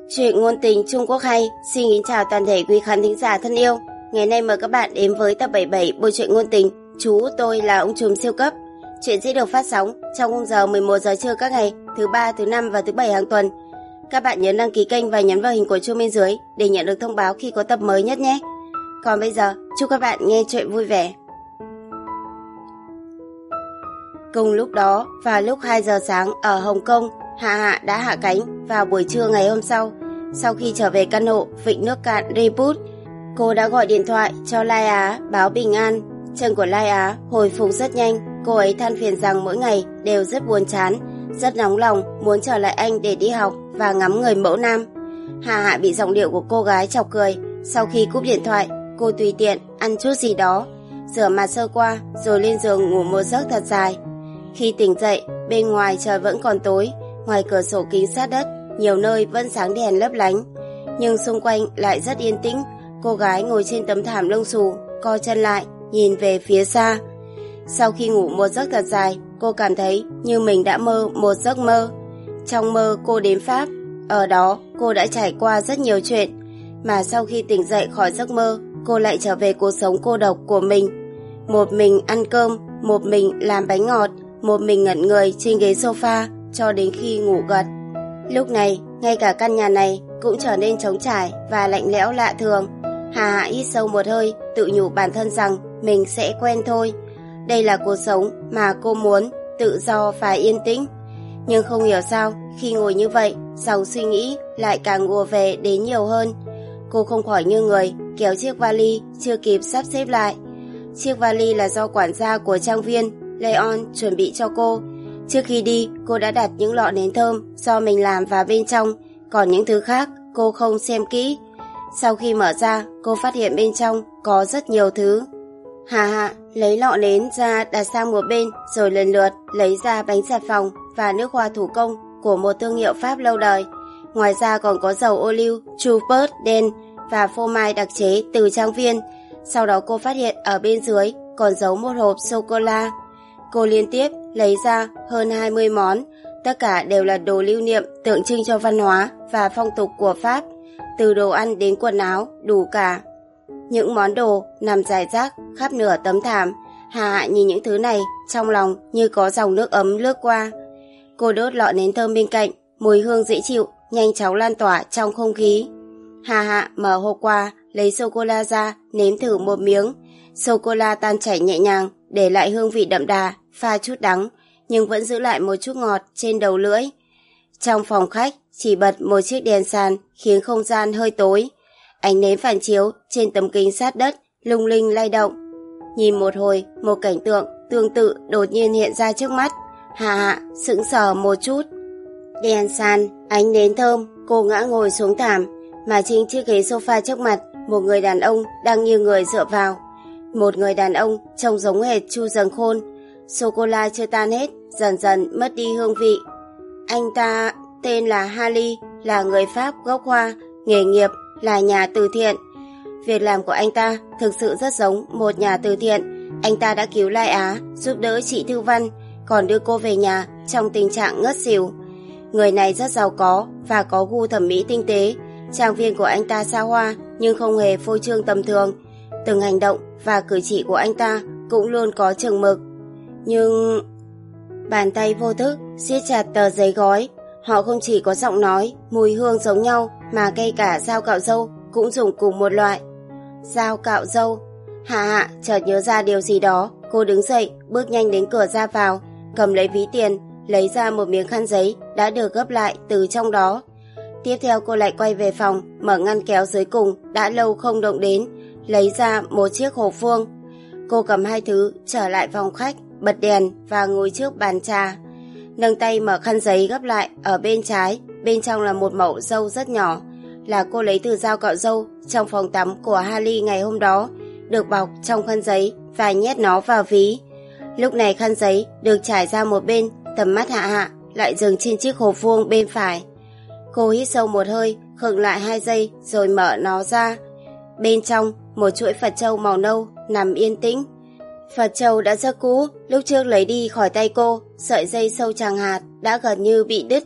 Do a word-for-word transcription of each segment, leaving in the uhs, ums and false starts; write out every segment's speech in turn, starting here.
Chuyện ngôn tình Trung Quốc hay xin kính chào toàn thể quý khán thính giả thân yêu. Ngày nay mời các bạn đến với tập bảy mươi bảy bộ truyện ngôn tình Chú tôi là ông trùm siêu cấp. Chuyện sẽ được phát sóng trong khung giờ mười một giờ trưa các ngày thứ ba, thứ năm và thứ bảy hàng tuần. Các bạn nhớ đăng ký kênh và nhấn vào hình quả chuông bên dưới để nhận được thông báo khi có tập mới nhất nhé. Còn bây giờ, chúc các bạn nghe chuyện vui vẻ. Cùng lúc đó, vào lúc hai giờ sáng ở Hồng Kông, Hạ Hạ đã hạ cánh vào buổi trưa ngày hôm sau. Sau khi trở về căn hộ Vịnh Nước Cạn Reboot, cô đã gọi điện thoại cho Lai Á báo bình an. Chân của Lai Á hồi phục rất nhanh. Cô ấy than phiền rằng mỗi ngày đều rất buồn chán, rất nóng lòng muốn trở lại Anh để đi học và ngắm người mẫu nam. Hạ Hạ bị giọng điệu của cô gái chọc cười. Sau khi cúp điện thoại, cô tùy tiện ăn chút gì đó, rửa mặt sơ qua rồi lên giường ngủ một giấc thật dài. Khi tỉnh dậy, bên ngoài trời vẫn còn tối. Ngoài cửa sổ kính sát đất, nhiều nơi vẫn sáng đèn lấp lánh, nhưng xung quanh lại rất yên tĩnh. Cô gái ngồi trên tấm thảm lông xù, co chân lại, nhìn về phía xa. Sau khi ngủ một giấc thật dài, cô cảm thấy như mình đã mơ một giấc mơ. Trong mơ cô đến Pháp, ở đó cô đã trải qua rất nhiều chuyện, mà sau khi tỉnh dậy khỏi giấc mơ, cô lại trở về cuộc sống cô độc của mình. Một mình ăn cơm, một mình làm bánh ngọt, một mình ngẩn người trên ghế sofa cho đến khi ngủ gật. Lúc này, ngay cả căn nhà này cũng trở nên trống trải và lạnh lẽo lạ thường. Hà Hạ hít sâu một hơi, tự nhủ bản thân rằng mình sẽ quen thôi. Đây là cuộc sống mà cô muốn, tự do và yên tĩnh. Nhưng không hiểu sao, khi ngồi như vậy, dòng suy nghĩ lại càng ùa về đến nhiều hơn. Cô không khỏi như người kéo chiếc vali chưa kịp sắp xếp lại. Chiếc vali là do quản gia của trang viên Leon chuẩn bị cho cô. Trước khi đi, cô đã đặt những lọ nến thơm do mình làm vào bên trong, còn những thứ khác cô không xem kỹ. Sau khi mở ra, cô phát hiện bên trong có rất nhiều thứ. Hà Hạ lấy lọ nến ra đặt sang một bên, rồi lần lượt lấy ra bánh xà phòng và nước hoa thủ công của một thương hiệu Pháp lâu đời. Ngoài ra còn có dầu ô liu Truffert đen và phô mai đặc chế từ trang viên. Sau đó cô phát hiện ở bên dưới còn giấu một hộp sô-cô-la. Cô liên tiếp lấy ra hơn hai mươi món, tất cả đều là đồ lưu niệm tượng trưng cho văn hóa và phong tục của Pháp, từ đồ ăn đến quần áo, đủ cả. Những món đồ nằm rải rác khắp nửa tấm thảm. Hà Hạ nhìn những thứ này, trong lòng như có dòng nước ấm lướt qua. Cô đốt lọ nến thơm bên cạnh, mùi hương dễ chịu nhanh chóng lan tỏa trong không khí. Hà Hạ mở hộp quà, lấy sô-cô-la ra, nếm thử một miếng. Sô-cô-la tan chảy nhẹ nhàng, để lại hương vị đậm đà, pha chút đắng, nhưng vẫn giữ lại một chút ngọt trên đầu lưỡi. Trong phòng khách chỉ bật một chiếc đèn sàn khiến không gian hơi tối. Ánh nến phản chiếu trên tấm kính sát đất lung linh lay động. Nhìn một hồi, một cảnh tượng tương tự đột nhiên hiện ra trước mắt. Hà Hạ sững sờ một chút. Đèn sàn, ánh nến thơm, cô ngã ngồi xuống thảm, mà trên chiếc ghế sofa trước mặt, một người đàn ông đang nghiêng người dựa vào. Một người đàn ông trông giống hệt Chu Dần Khôn. Sô-cô-la chưa tan hết, dần dần mất đi hương vị. Anh ta tên là Harley, là người Pháp gốc Hoa, nghề nghiệp là nhà từ thiện. Việc làm của anh ta thực sự rất giống một nhà từ thiện. Anh ta đã cứu Lai Á, giúp đỡ chị Thư Văn, còn đưa cô về nhà trong tình trạng ngất xỉu. Người này rất giàu có và có gu thẩm mỹ tinh tế. Trang viên của anh ta xa hoa nhưng không hề phô trương tầm thường. Từng hành động và cử chỉ của anh ta cũng luôn có chừng mực. Nhưng... Bàn tay vô thức siết chặt tờ giấy gói. Họ không chỉ có giọng nói, mùi hương giống nhau, mà ngay cả dao cạo râu cũng dùng cùng một loại. Dao cạo râu. Hạ Hạ chợt nhớ ra điều gì đó. Cô đứng dậy, bước nhanh đến cửa ra vào, cầm lấy ví tiền, lấy ra một miếng khăn giấy đã được gấp lại từ trong đó. Tiếp theo cô lại quay về phòng, mở ngăn kéo dưới cùng đã lâu không động đến, lấy ra một chiếc hộp vuông. Cô cầm hai thứ, trở lại phòng khách, bật đèn và ngồi trước bàn trà. Nâng tay mở khăn giấy gấp lại ở bên trái, bên trong là một mẩu râu rất nhỏ, là cô lấy từ dao cạo râu trong phòng tắm của Harley ngày hôm đó, được bọc trong khăn giấy và nhét nó vào ví. Lúc này khăn giấy được trải ra một bên, tầm mắt Hạ Hạ lại dừng trên chiếc hộp vuông bên phải. Cô hít sâu một hơi, khựng lại hai giây rồi mở nó ra. Bên trong, một chuỗi Phật châu màu nâu nằm yên tĩnh. Phật châu đã rất cũ, lúc trước lấy đi khỏi tay cô, sợi dây sâu chằng hạt đã gần như bị đứt,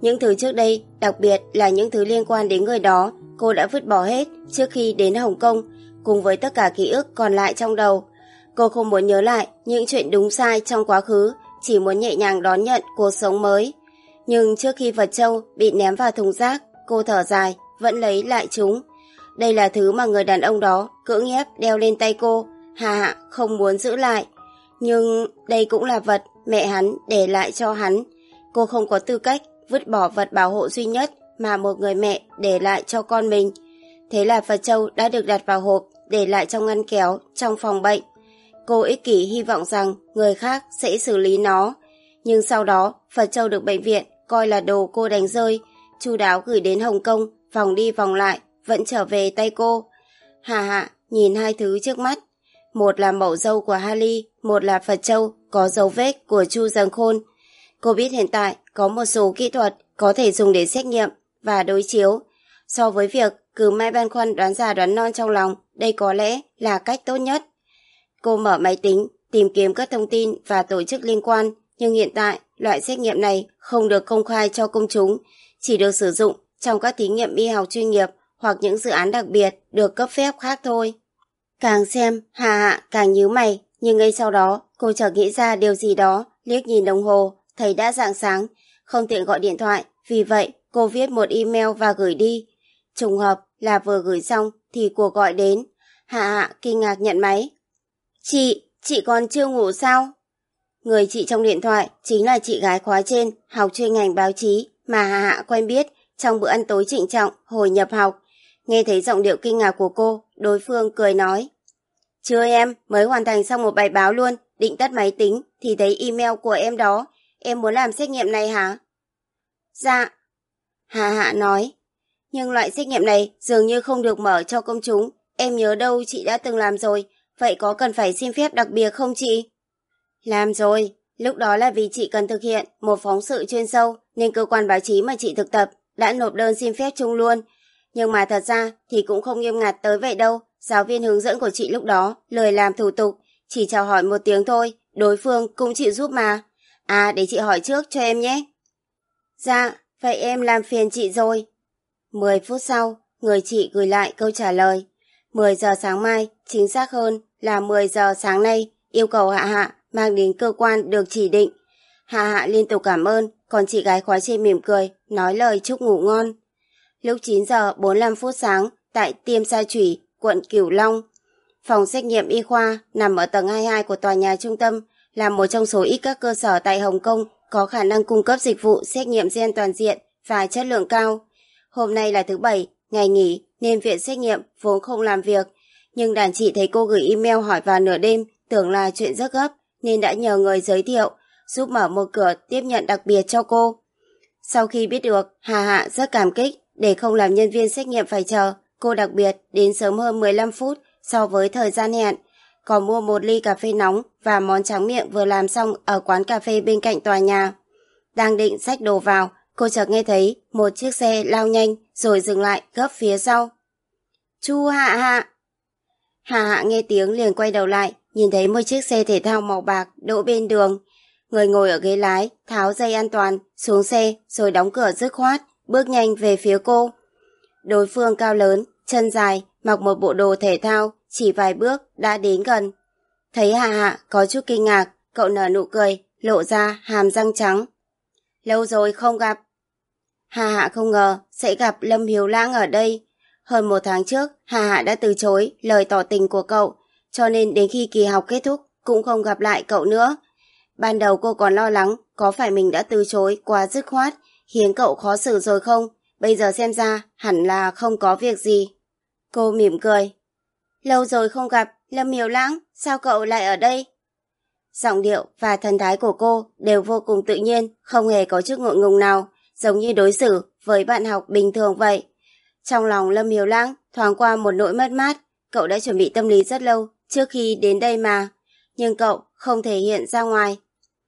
Những thứ trước đây, đặc biệt là những thứ liên quan đến người đó, cô đã vứt bỏ hết trước khi đến Hồng Kông, cùng với tất cả ký ức còn lại trong đầu. Cô không muốn nhớ lại những chuyện đúng sai trong quá khứ, chỉ muốn nhẹ nhàng đón nhận cuộc sống mới. Nhưng trước khi vật châu bị ném vào thùng rác, cô thở dài, vẫn lấy lại chúng. Đây là thứ mà người đàn ông đó cưỡng ép đeo lên tay cô, Hà Hạ không muốn giữ lại. Nhưng đây cũng là vật mẹ hắn để lại cho hắn. Cô không có tư cách vứt bỏ vật bảo hộ duy nhất mà một người mẹ để lại cho con mình. Thế là vật châu đã được đặt vào hộp, để lại trong ngăn kéo trong phòng bệnh. Cô ích kỷ hy vọng rằng người khác sẽ xử lý nó. Nhưng sau đó, vật châu được bệnh viện coi là đồ cô đánh rơi, chu đáo gửi đến Hồng Kông, vòng đi vòng lại, vẫn trở về tay cô. Hà Hạ nhìn hai thứ trước mắt. Một là mẩu râu của Harley, một là Phật châu có dấu vết của Chu Giang Khôn. Cô biết hiện tại có một số kỹ thuật có thể dùng để xét nghiệm và đối chiếu. So với việc cứ mãi băn khoăn đoán già đoán non trong lòng, đây có lẽ là cách tốt nhất. Cô mở máy tính, tìm kiếm các thông tin và tổ chức liên quan, nhưng hiện tại loại xét nghiệm này không được công khai cho công chúng, chỉ được sử dụng trong các thí nghiệm y học chuyên nghiệp hoặc những dự án đặc biệt được cấp phép khác thôi. Càng xem, Hà Hạ càng nhíu mày, nhưng ngay sau đó cô chợt nghĩ ra điều gì đó, liếc nhìn đồng hồ, thấy đã rạng sáng, không tiện gọi điện thoại, vì vậy cô viết một email và gửi đi. Trùng hợp là vừa gửi xong thì cuộc gọi đến. Hà Hạ kinh ngạc nhận máy. Chị, chị còn chưa ngủ sao? Người chị trong điện thoại chính là chị gái khóa trên học chuyên ngành báo chí mà Hà Hạ quen biết trong bữa ăn tối trịnh trọng hồi nhập học. Nghe thấy giọng điệu kinh ngạc của cô, đối phương cười nói. Chưa em, mới hoàn thành xong một bài báo luôn, định tắt máy tính thì thấy email của em đó. Em muốn làm xét nghiệm này hả? Dạ. Hà Hạ nói. Nhưng loại xét nghiệm này dường như không được mở cho công chúng. Em nhớ đâu chị đã từng làm rồi. Vậy có cần phải xin phép đặc biệt không chị? Làm rồi. Lúc đó là vì chị cần thực hiện một phóng sự chuyên sâu, nên cơ quan báo chí mà chị thực tập đã nộp đơn xin phép chung luôn. Nhưng mà thật ra thì cũng không nghiêm ngặt tới vậy đâu. Giáo viên hướng dẫn của chị lúc đó lười làm thủ tục, chỉ chào hỏi một tiếng thôi, đối phương cũng chịu giúp mà. À, để chị hỏi trước cho em nhé. Dạ, vậy em làm phiền chị rồi. mười phút sau, người chị gửi lại câu trả lời. mười giờ sáng mai, chính xác hơn là mười giờ sáng nay, yêu cầu Hạ Hạ mang đến cơ quan được chỉ định. Hạ Hạ liên tục cảm ơn, còn chị gái khóa trên mỉm cười, nói lời chúc ngủ ngon. Lúc chín giờ bốn mươi lăm phút sáng, tại Tiêm Sa Chủy, quận Cửu Long, phòng xét nghiệm y khoa nằm ở tầng hai mươi hai của tòa nhà trung tâm, là một trong số ít các cơ sở tại Hồng Kông có khả năng cung cấp dịch vụ xét nghiệm gen toàn diện và chất lượng cao. Hôm nay là thứ Bảy, ngày nghỉ, nên viện xét nghiệm vốn không làm việc, nhưng đàn chị thấy cô gửi email hỏi vào nửa đêm, tưởng là chuyện rất gấp, nên đã nhờ người giới thiệu, giúp mở một cửa tiếp nhận đặc biệt cho cô. Sau khi biết được, Hà Hạ rất cảm kích, để không làm nhân viên xét nghiệm phải chờ, cô đặc biệt đến sớm hơn mười lăm phút so với thời gian hẹn, còn mua một ly cà phê nóng và món tráng miệng vừa làm xong ở quán cà phê bên cạnh tòa nhà. Đang định xách đồ vào, cô chợt nghe thấy một chiếc xe lao nhanh rồi dừng lại gấp phía sau. Chu Hạ Hạ! Hà Hạ nghe tiếng liền quay đầu lại, nhìn thấy một chiếc xe thể thao màu bạc đỗ bên đường. Người ngồi ở ghế lái tháo dây an toàn, xuống xe rồi đóng cửa dứt khoát, bước nhanh về phía cô. Đối phương cao lớn, chân dài, mặc một bộ đồ thể thao, chỉ vài bước đã đến gần. Thấy Hà Hạ có chút kinh ngạc, cậu nở nụ cười, lộ ra hàm răng trắng. Lâu rồi không gặp. Hà Hạ không ngờ sẽ gặp Lâm Hiếu Lãng ở đây. Hơn một tháng trước, Hà Hạ đã từ chối lời tỏ tình của cậu, cho nên đến khi kỳ học kết thúc cũng không gặp lại cậu nữa. Ban đầu cô còn lo lắng có phải mình đã từ chối quá dứt khoát, khiến cậu khó xử rồi không? Bây giờ xem ra hẳn là không có việc gì. Cô mỉm cười. Lâu rồi không gặp, Lâm Hiếu Lãng, sao cậu lại ở đây? Giọng điệu và thần thái của cô đều vô cùng tự nhiên, không hề có chút ngượng ngùng nào, giống như đối xử với bạn học bình thường vậy. Trong lòng Lâm Hiếu Lãng thoáng qua một nỗi mất mát, cậu đã chuẩn bị tâm lý rất lâu trước khi đến đây mà, nhưng cậu không thể hiện ra ngoài.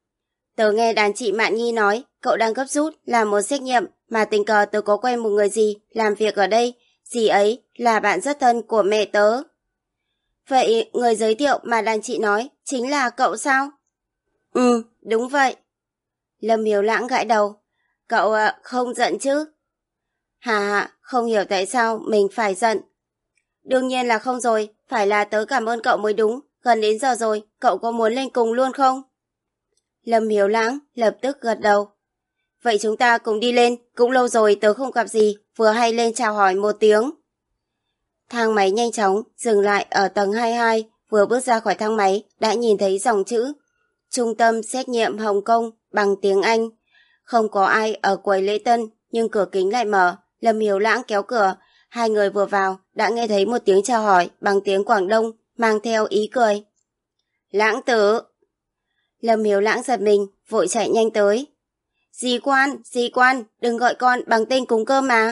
Tớ nghe đàn chị Mạn Nhi nói cậu đang gấp rút làm một xét nghiệm, mà tình cờ tớ có quen một người dì làm việc ở đây, dì ấy là bạn rất thân của mẹ tớ. Vậy người giới thiệu mà đàn chị nói chính là cậu sao? Ừ, đúng vậy. Lâm Hiếu Lãng gãi đầu. Cậu à, không giận chứ? Hà Hạ không hiểu tại sao mình phải giận. Đương nhiên là không rồi, phải là tớ cảm ơn cậu mới đúng. Gần đến giờ rồi, cậu có muốn lên cùng luôn không? Lâm Hiếu Lãng lập tức gật đầu. Vậy chúng ta cùng đi lên, cũng lâu rồi tớ không gặp gì, vừa hay lên chào hỏi một tiếng. Thang máy nhanh chóng dừng lại ở tầng hai mươi hai, vừa bước ra khỏi thang máy đã nhìn thấy dòng chữ Trung tâm xét nghiệm Hồng Kông bằng tiếng Anh. Không có ai ở quầy lễ tân, nhưng cửa kính lại mở. Lâm Hiếu Lãng kéo cửa, hai người vừa vào đã nghe thấy một tiếng chào hỏi bằng tiếng Quảng Đông mang theo ý cười. Lãng tử! Lâm Hiếu Lãng giật mình, vội chạy nhanh tới. Dì Quan, dì Quan, đừng gọi con bằng tên cúng cơm mà.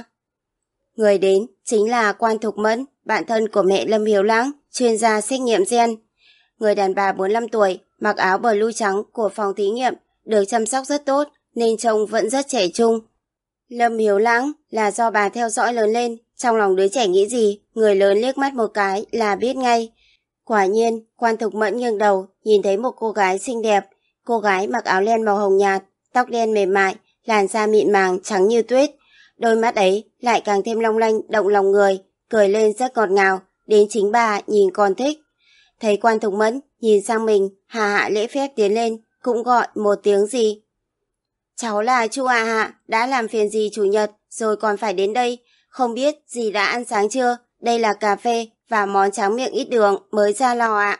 Người đến chính là Quan Thục Mẫn, bạn thân của mẹ Lâm Hiếu Lãng, chuyên gia xét nghiệm gen. Người đàn bà bốn mươi lăm tuổi, mặc áo blue trắng của phòng thí nghiệm, được chăm sóc rất tốt nên trông vẫn rất trẻ trung. Lâm Hiếu Lãng là do bà theo dõi lớn lên, trong lòng đứa trẻ nghĩ gì, người lớn liếc mắt một cái là biết ngay. Quả nhiên, Quan Thục Mẫn nghiêng đầu, nhìn thấy một cô gái xinh đẹp. Cô gái mặc áo len màu hồng nhạt, tóc đen mềm mại, làn da mịn màng trắng như tuyết. Đôi mắt ấy lại càng thêm long lanh động lòng người, cười lên rất ngọt ngào, đến chính bà nhìn còn thích. Thấy Quan Thục Mẫn nhìn sang mình, Hà Hạ lễ phép tiến lên, cũng gọi một tiếng gì. Cháu là Chu Hà Hạ, đã làm phiền dì chủ nhật rồi còn phải đến đây, không biết dì đã ăn sáng chưa? Đây là cà phê và món tráng miệng ít đường mới ra lò ạ.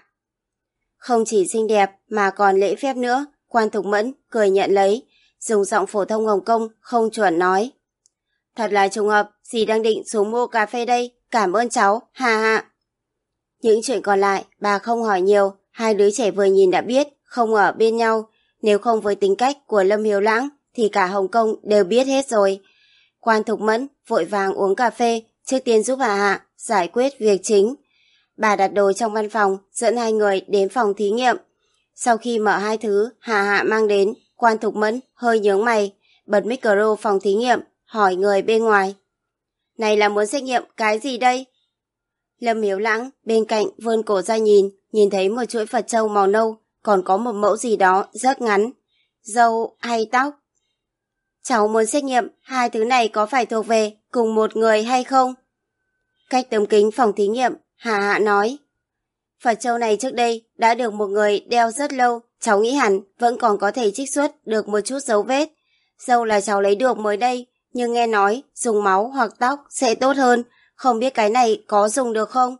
Không chỉ xinh đẹp mà còn lễ phép nữa, Quan Thục Mẫn cười nhận lấy, dùng giọng phổ thông Hồng Kông không chuẩn nói. Thật là trùng hợp, dì đang định xuống mua cà phê đây, cảm ơn cháu, Hà Hạ. Những chuyện còn lại bà không hỏi nhiều, hai đứa trẻ vừa nhìn đã biết không ở bên nhau. Nếu không với tính cách của Lâm Hiếu Lãng thì cả Hồng Kông đều biết hết rồi. Quan Thục Mẫn vội vàng uống cà phê, trước tiên giúp Hà Hạ giải quyết việc chính. Bà đặt đồ trong văn phòng, dẫn hai người đến phòng thí nghiệm. Sau khi mở hai thứ Hà Hạ mang đến, Quan Thục Mẫn hơi nhướng mày, bật micro phòng thí nghiệm, hỏi người bên ngoài. Này là muốn xét nghiệm cái gì đây? Lâm Hiếu Lãng bên cạnh vươn cổ ra nhìn, nhìn thấy một chuỗi Phật trâu màu nâu, còn có một mẫu gì đó rất ngắn. Râu hay tóc? Cháu muốn xét nghiệm hai thứ này có phải thuộc về cùng một người hay không? Cách tấm kính phòng thí nghiệm, Hà Hạ nói. Phật trâu này trước đây đã được một người đeo rất lâu, cháu nghĩ hẳn vẫn còn có thể trích xuất được một chút dấu vết. Râu là cháu lấy được mới đây, nhưng nghe nói dùng máu hoặc tóc sẽ tốt hơn, không biết cái này có dùng được không?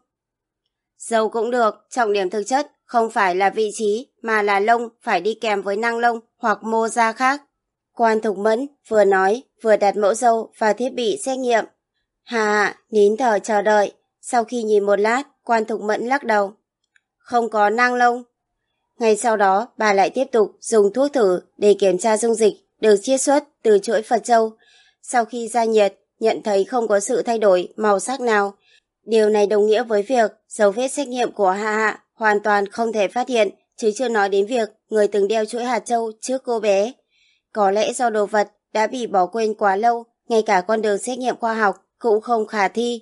Râu cũng được, trọng điểm thực chất không phải là vị trí mà là lông phải đi kèm với nang lông hoặc mô da khác. Quan Thục Mẫn vừa nói vừa đặt mẫu râu vào thiết bị xét nghiệm. Hà Hạ nín thở chờ đợi, sau khi nhìn một lát, Quan Thục Mẫn lắc đầu. Không có nang lông. Ngay sau đó bà lại tiếp tục dùng thuốc thử để kiểm tra dung dịch được chiết xuất từ chuỗi Phật trâu. Sau khi ra nhiệt, nhận thấy không có sự thay đổi màu sắc nào. Điều này đồng nghĩa với việc dấu vết xét nghiệm của Hà Hạ hoàn toàn không thể phát hiện, chứ chưa nói đến việc người từng đeo chuỗi hạt châu trước cô bé. Có lẽ do đồ vật đã bị bỏ quên quá lâu, ngay cả con đường xét nghiệm khoa học cũng không khả thi.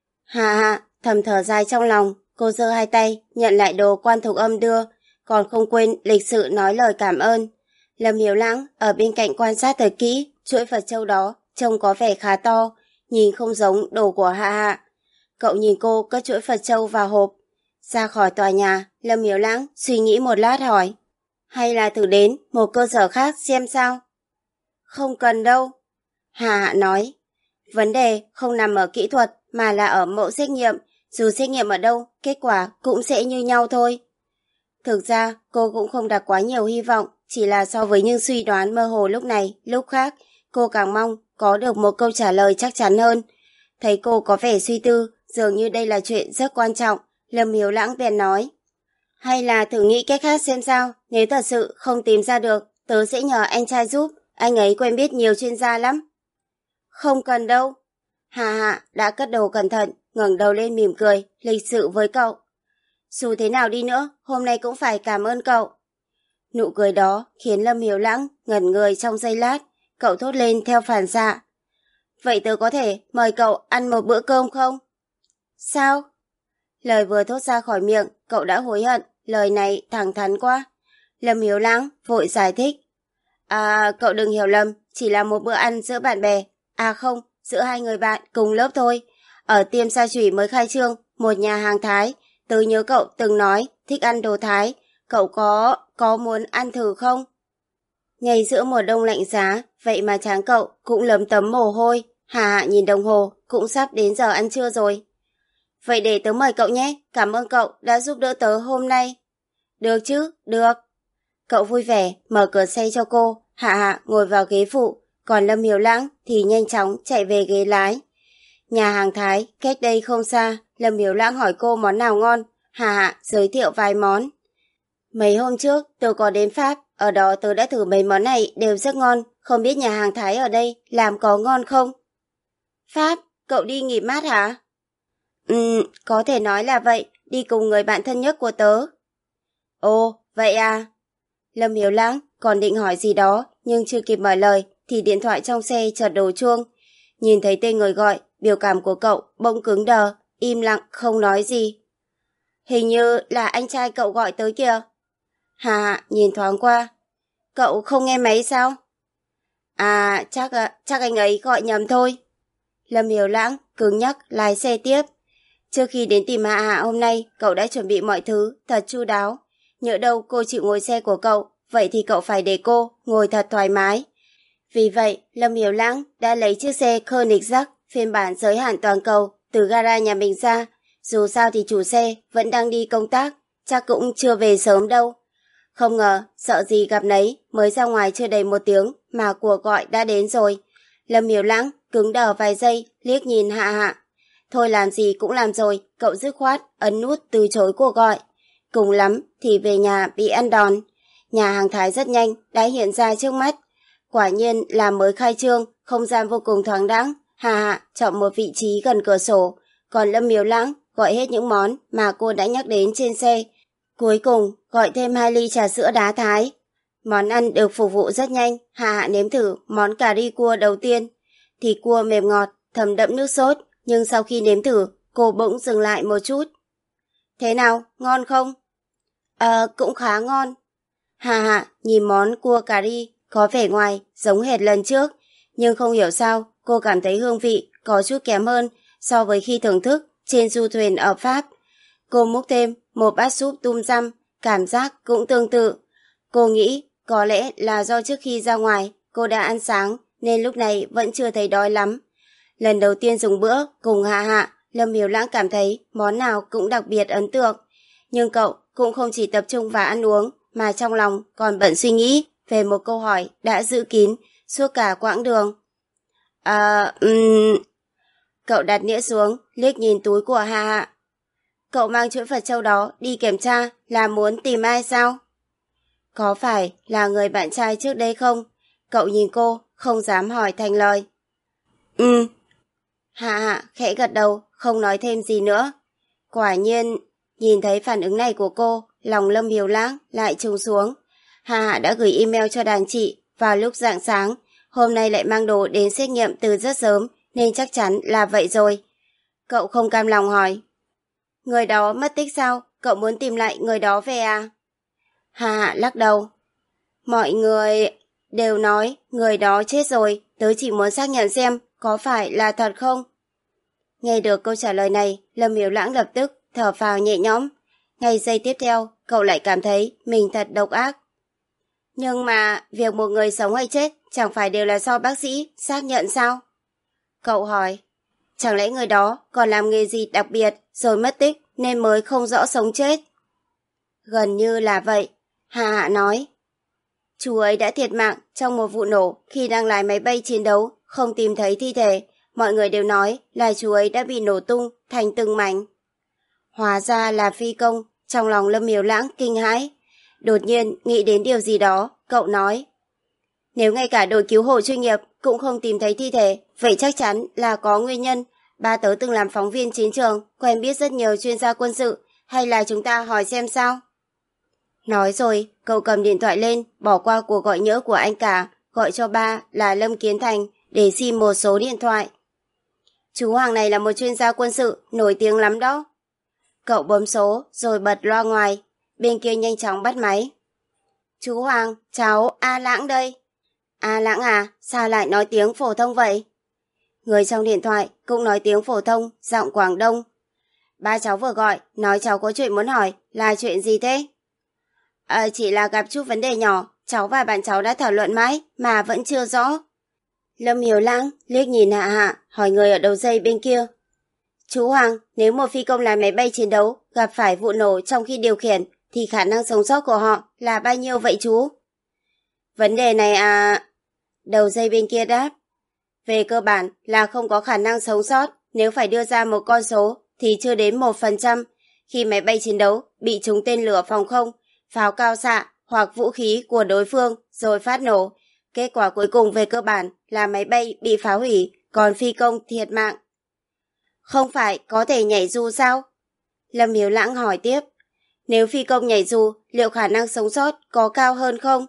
Hà Hạ thầm thở dài trong lòng, cô giơ hai tay nhận lại đồ Quan Thục Âm đưa, còn không quên lịch sự nói lời cảm ơn. Lâm Hiếu Lãng ở bên cạnh quan sát thật kỹ, chuỗi Phật trâu đó trông có vẻ khá to, nhìn không giống đồ của Hạ Hạ. Cậu nhìn cô cất chuỗi Phật trâu vào hộp. Ra khỏi tòa nhà, Lâm Hiếu Lãng suy nghĩ một lát hỏi. Hay là thử đến một cơ sở khác xem sao? Không cần đâu. Hà Hạ nói. Vấn đề không nằm ở kỹ thuật mà là ở mẫu xét nghiệm. Dù xét nghiệm ở đâu, kết quả cũng sẽ như nhau thôi. Thực ra, cô cũng không đặt quá nhiều hy vọng, chỉ là so với những suy đoán mơ hồ lúc này, lúc khác, cô càng mong có được một câu trả lời chắc chắn hơn. Thấy cô có vẻ suy tư, dường như đây là chuyện rất quan trọng, Lâm Hiếu Lãng bèn nói. Hay là thử nghĩ cách khác xem sao, nếu thật sự không tìm ra được, tớ sẽ nhờ anh trai giúp, anh ấy quen biết nhiều chuyên gia lắm. Không cần đâu. Hà Hạ đã cất đồ cẩn thận, ngẩng đầu lên mỉm cười, lịch sự với cậu. Dù thế nào đi nữa, hôm nay cũng phải cảm ơn cậu. Nụ cười đó khiến Lâm Hiếu Lãng ngẩn người trong giây lát, cậu thốt lên theo phản xạ. Vậy tớ có thể mời cậu ăn một bữa cơm không? Sao? Lời vừa thốt ra khỏi miệng, cậu đã hối hận, lời này thẳng thắn quá. Lâm Hiếu Lãng vội giải thích. À, cậu đừng hiểu lầm, chỉ là một bữa ăn giữa bạn bè. À không, giữa hai người bạn cùng lớp thôi. Ở tiệm sa chủy mới khai trương, một nhà hàng Thái. Tớ nhớ cậu từng nói thích ăn đồ Thái. Cậu có, có muốn ăn thử không? Ngay giữa mùa đông lạnh giá, vậy mà trán cậu cũng lấm tấm mồ hôi. Hà Hạ nhìn đồng hồ, cũng sắp đến giờ ăn trưa rồi. Vậy để tớ mời cậu nhé, cảm ơn cậu đã giúp đỡ tớ hôm nay. Được chứ, được. Cậu vui vẻ, mở cửa xe cho cô, Hạ Hạ ngồi vào ghế phụ, còn Lâm Hiểu Lãng thì nhanh chóng chạy về ghế lái. Nhà hàng Thái, cách đây không xa, Lâm Hiểu Lãng hỏi cô món nào ngon, Hạ Hạ giới thiệu vài món. Mấy hôm trước, tớ có đến Pháp, ở đó tớ đã thử mấy món này đều rất ngon, không biết nhà hàng Thái ở đây làm có ngon không? Pháp, cậu đi nghỉ mát hả? Ừ, có thể nói là vậy, đi cùng người bạn thân nhất của tớ. Ồ, vậy à? Lâm Hiếu Lãng còn định hỏi gì đó, nhưng chưa kịp mở lời thì điện thoại trong xe chợt đổ chuông. Nhìn thấy tên người gọi, biểu cảm của cậu bỗng cứng đờ, im lặng không nói gì. Hình như là anh trai cậu gọi tới kìa. Hà Hạ nhìn thoáng qua. Cậu không nghe máy sao? À, chắc chắc anh ấy gọi nhầm thôi. Lâm Hiếu Lãng cứng nhắc lái xe tiếp. Trước khi đến tìm Hạ Hạ hôm nay, cậu đã chuẩn bị mọi thứ thật chu đáo. Nhỡ đâu cô chịu ngồi xe của cậu, vậy thì cậu phải để cô ngồi thật thoải mái. Vì vậy, Lâm Hiểu Lãng đã lấy chiếc xe Koenigsegg phiên bản giới hạn toàn cầu từ gara nhà mình ra. Dù sao thì chủ xe vẫn đang đi công tác, chắc cũng chưa về sớm đâu. Không ngờ, sợ gì gặp nấy, mới ra ngoài chưa đầy một tiếng mà cuộc gọi đã đến rồi. Lâm Hiểu Lãng cứng đờ vài giây, liếc nhìn Hạ Hạ. Thôi làm gì cũng làm rồi, cậu dứt khoát ấn nút từ chối cuộc gọi. Cùng lắm thì về nhà bị ăn đòn. Nhà hàng Thái rất nhanh đã hiện ra trước mắt. Quả nhiên là mới khai trương, không gian vô cùng thoáng đãng. Hà Hạ chọn một vị trí gần cửa sổ, còn Lâm Miếu Lãng gọi hết những món mà cô đã nhắc đến trên xe. Cuối cùng gọi thêm hai ly trà sữa đá Thái. Món ăn được phục vụ rất nhanh. Hà Hạ nếm thử món cà ri cua đầu tiên. Thịt cua mềm ngọt, thấm đẫm nước sốt, nhưng sau khi nếm thử, cô bỗng dừng lại một chút. Thế nào, ngon không? Ờ, cũng khá ngon. Hà Hạ nhìn món cua cà ri có vẻ ngoài giống hệt lần trước, nhưng không hiểu sao cô cảm thấy hương vị có chút kém hơn so với khi thưởng thức trên du thuyền ở Pháp. Cô múc thêm một bát súp tôm răm, cảm giác cũng tương tự. Cô nghĩ có lẽ là do trước khi ra ngoài cô đã ăn sáng nên lúc này vẫn chưa thấy đói lắm. Lần đầu tiên dùng bữa cùng Hạ Hạ, Lâm Hiếu Lãng cảm thấy món nào cũng đặc biệt ấn tượng. Nhưng cậu cũng không chỉ tập trung vào ăn uống, mà trong lòng còn bận suy nghĩ về một câu hỏi đã giữ kín suốt cả quãng đường. À, um... Cậu đặt đĩa xuống, liếc nhìn túi của Hạ Hạ. Cậu mang chuỗi Phật châu đó đi kiểm tra là muốn tìm ai sao? Có phải là người bạn trai trước đây không? Cậu nhìn cô, không dám hỏi thành lời. Ừ. Hạ Hạ khẽ gật đầu, không nói thêm gì nữa. Quả nhiên, nhìn thấy phản ứng này của cô, lòng Lâm Hiếu Lãng lại trùng xuống. Hạ Hạ đã gửi email cho đàn chị vào lúc rạng sáng, hôm nay lại mang đồ đến xét nghiệm từ rất sớm, nên chắc chắn là vậy rồi. Cậu không cam lòng hỏi. Người đó mất tích sao? Cậu muốn tìm lại người đó về à? Hạ Hạ lắc đầu. Mọi người đều nói người đó chết rồi, tớ chỉ muốn xác nhận xem có phải là thật không? Nghe được câu trả lời này, Lâm Hiếu Lãng lập tức thở phào nhẹ nhõm. Ngay giây tiếp theo, cậu lại cảm thấy mình thật độc ác. Nhưng mà việc một người sống hay chết chẳng phải đều là do bác sĩ xác nhận sao? Cậu hỏi, chẳng lẽ người đó còn làm nghề gì đặc biệt rồi mất tích nên mới không rõ sống chết? Gần như là vậy, Hạ Hạ nói. Chú ấy đã thiệt mạng trong một vụ nổ khi đang lái máy bay chiến đấu, không tìm thấy thi thể. Mọi người đều nói là chú ấy đã bị nổ tung thành từng mảnh. Hóa ra là phi công, trong lòng Lâm Hiếu Lãng kinh hãi. Đột nhiên nghĩ đến điều gì đó, cậu nói. Nếu ngay cả đội cứu hộ chuyên nghiệp cũng không tìm thấy thi thể, vậy chắc chắn là có nguyên nhân. Ba tớ từng làm phóng viên chiến trường, quen biết rất nhiều chuyên gia quân sự, hay là chúng ta hỏi xem sao? Nói rồi, cậu cầm điện thoại lên, bỏ qua cuộc gọi nhỡ của anh cả, gọi cho ba là Lâm Kiến Thành để xin một số điện thoại. Chú Hoàng này là một chuyên gia quân sự, nổi tiếng lắm đó. Cậu bấm số rồi bật loa ngoài, bên kia nhanh chóng bắt máy. Chú Hoàng, cháu A Lãng đây. A Lãng à, sao lại nói tiếng phổ thông vậy? Người trong điện thoại cũng nói tiếng phổ thông, giọng Quảng Đông. Ba cháu vừa gọi, nói cháu có chuyện muốn hỏi, là chuyện gì thế? À, chỉ là gặp chút vấn đề nhỏ, cháu và bạn cháu đã thảo luận mãi mà vẫn chưa rõ. Lâm Hiểu Lãng liếc nhìn Hạ Hạ, hỏi người ở đầu dây bên kia. Chú Hoàng, nếu một phi công lái máy bay chiến đấu gặp phải vụ nổ trong khi điều khiển thì khả năng sống sót của họ là bao nhiêu vậy chú? Vấn đề này à... Đầu dây bên kia đáp. Về cơ bản là không có khả năng sống sót, nếu phải đưa ra một con số thì chưa đến một phần trăm. Khi máy bay chiến đấu bị trúng tên lửa phòng không, pháo cao xạ hoặc vũ khí của đối phương rồi phát nổ, kết quả cuối cùng về cơ bản là máy bay bị phá hủy, còn phi công thiệt mạng. Không phải có thể nhảy dù sao? Lâm Hiếu Lãng hỏi tiếp. Nếu phi công nhảy dù, liệu khả năng sống sót có cao hơn không?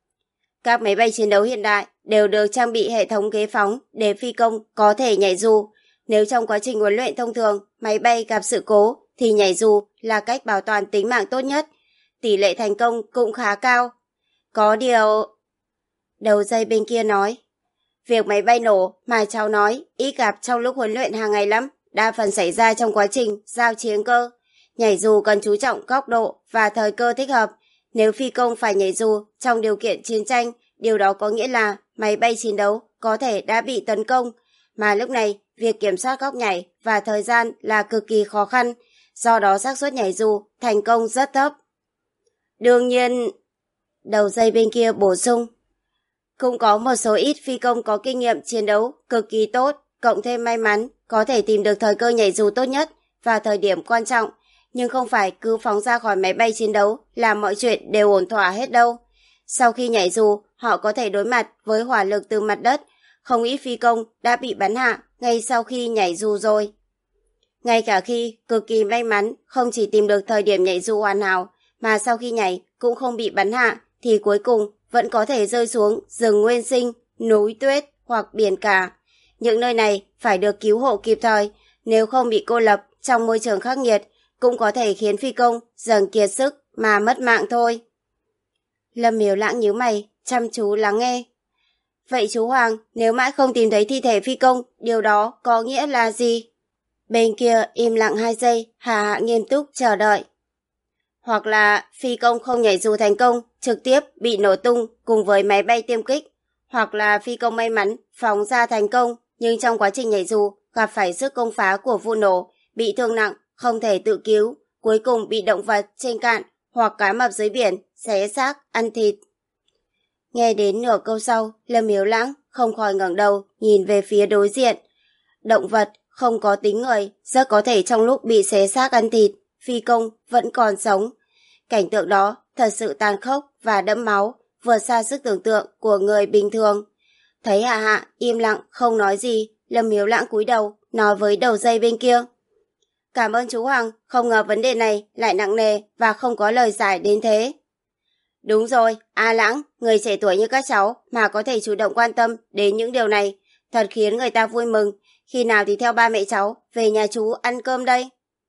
Các máy bay chiến đấu hiện đại đều được trang bị hệ thống ghế phóng để phi công có thể nhảy dù. Nếu trong quá trình huấn luyện thông thường, máy bay gặp sự cố, thì nhảy dù là cách bảo toàn tính mạng tốt nhất. Tỷ lệ thành công cũng khá cao. Có điều... Đầu dây bên kia nói. Việc máy bay nổ mà cháu nói ít gặp trong lúc huấn luyện hàng ngày lắm, đa phần xảy ra trong quá trình giao chiến cơ. Nhảy dù cần chú trọng góc độ và thời cơ thích hợp. Nếu phi công phải nhảy dù trong điều kiện chiến tranh, điều đó có nghĩa là máy bay chiến đấu có thể đã bị tấn công, mà lúc này việc kiểm soát góc nhảy và thời gian là cực kỳ khó khăn, do đó xác suất nhảy dù thành công rất thấp. Đương nhiên, đầu dây bên kia bổ sung, cũng có một số ít phi công có kinh nghiệm chiến đấu cực kỳ tốt, cộng thêm may mắn có thể tìm được thời cơ nhảy dù tốt nhất và thời điểm quan trọng, nhưng không phải cứ phóng ra khỏi máy bay chiến đấu là mọi chuyện đều ổn thỏa hết đâu. Sau khi nhảy dù, họ có thể đối mặt với hỏa lực từ mặt đất, không ít phi công đã bị bắn hạ ngay sau khi nhảy dù rồi. Ngay cả khi cực kỳ may mắn không chỉ tìm được thời điểm nhảy dù hoàn hảo, mà sau khi nhảy cũng không bị bắn hạ, thì cuối cùng vẫn có thể rơi xuống rừng nguyên sinh, núi tuyết hoặc biển cả. Những nơi này phải được cứu hộ kịp thời, nếu không bị cô lập trong môi trường khắc nghiệt, cũng có thể khiến phi công dần kiệt sức mà mất mạng thôi. Lâm Miếu Lãng nhíu mày, chăm chú lắng nghe. Vậy chú Hoàng, nếu mãi không tìm thấy thi thể phi công, điều đó có nghĩa là gì? Bên kia im lặng hai giây, Hà Hạ nghiêm túc chờ đợi. Hoặc là phi công không nhảy dù thành công, trực tiếp bị nổ tung cùng với máy bay tiêm kích. Hoặc là phi công may mắn phóng ra thành công, nhưng trong quá trình nhảy dù gặp phải sức công phá của vụ nổ, bị thương nặng, không thể tự cứu, cuối cùng bị động vật trên cạn hoặc cá mập dưới biển xé xác ăn thịt. Nghe đến nửa câu sau, Lâm Hiếu Lãng không khỏi ngẩng đầu nhìn về phía đối diện. Động vật không có tính người, rất có thể trong lúc bị xé xác ăn thịt, phi công vẫn còn sống. Cảnh tượng đó thật sự tàn khốc và đẫm máu, vượt xa sức tưởng tượng của người bình thường. Thấy Hạ Hạ im lặng không nói gì, Lâm Hiếu Lãng cúi đầu nói với đầu dây bên kia. Cảm ơn chú Hoàng, không ngờ vấn đề này lại nặng nề và không có lời giải đến thế. Đúng rồi, A Lãng, người trẻ tuổi như các cháu mà có thể chủ động quan tâm đến những điều này, thật khiến người ta vui mừng. Khi nào thì theo ba mẹ cháu về nhà chú ăn cơm đây?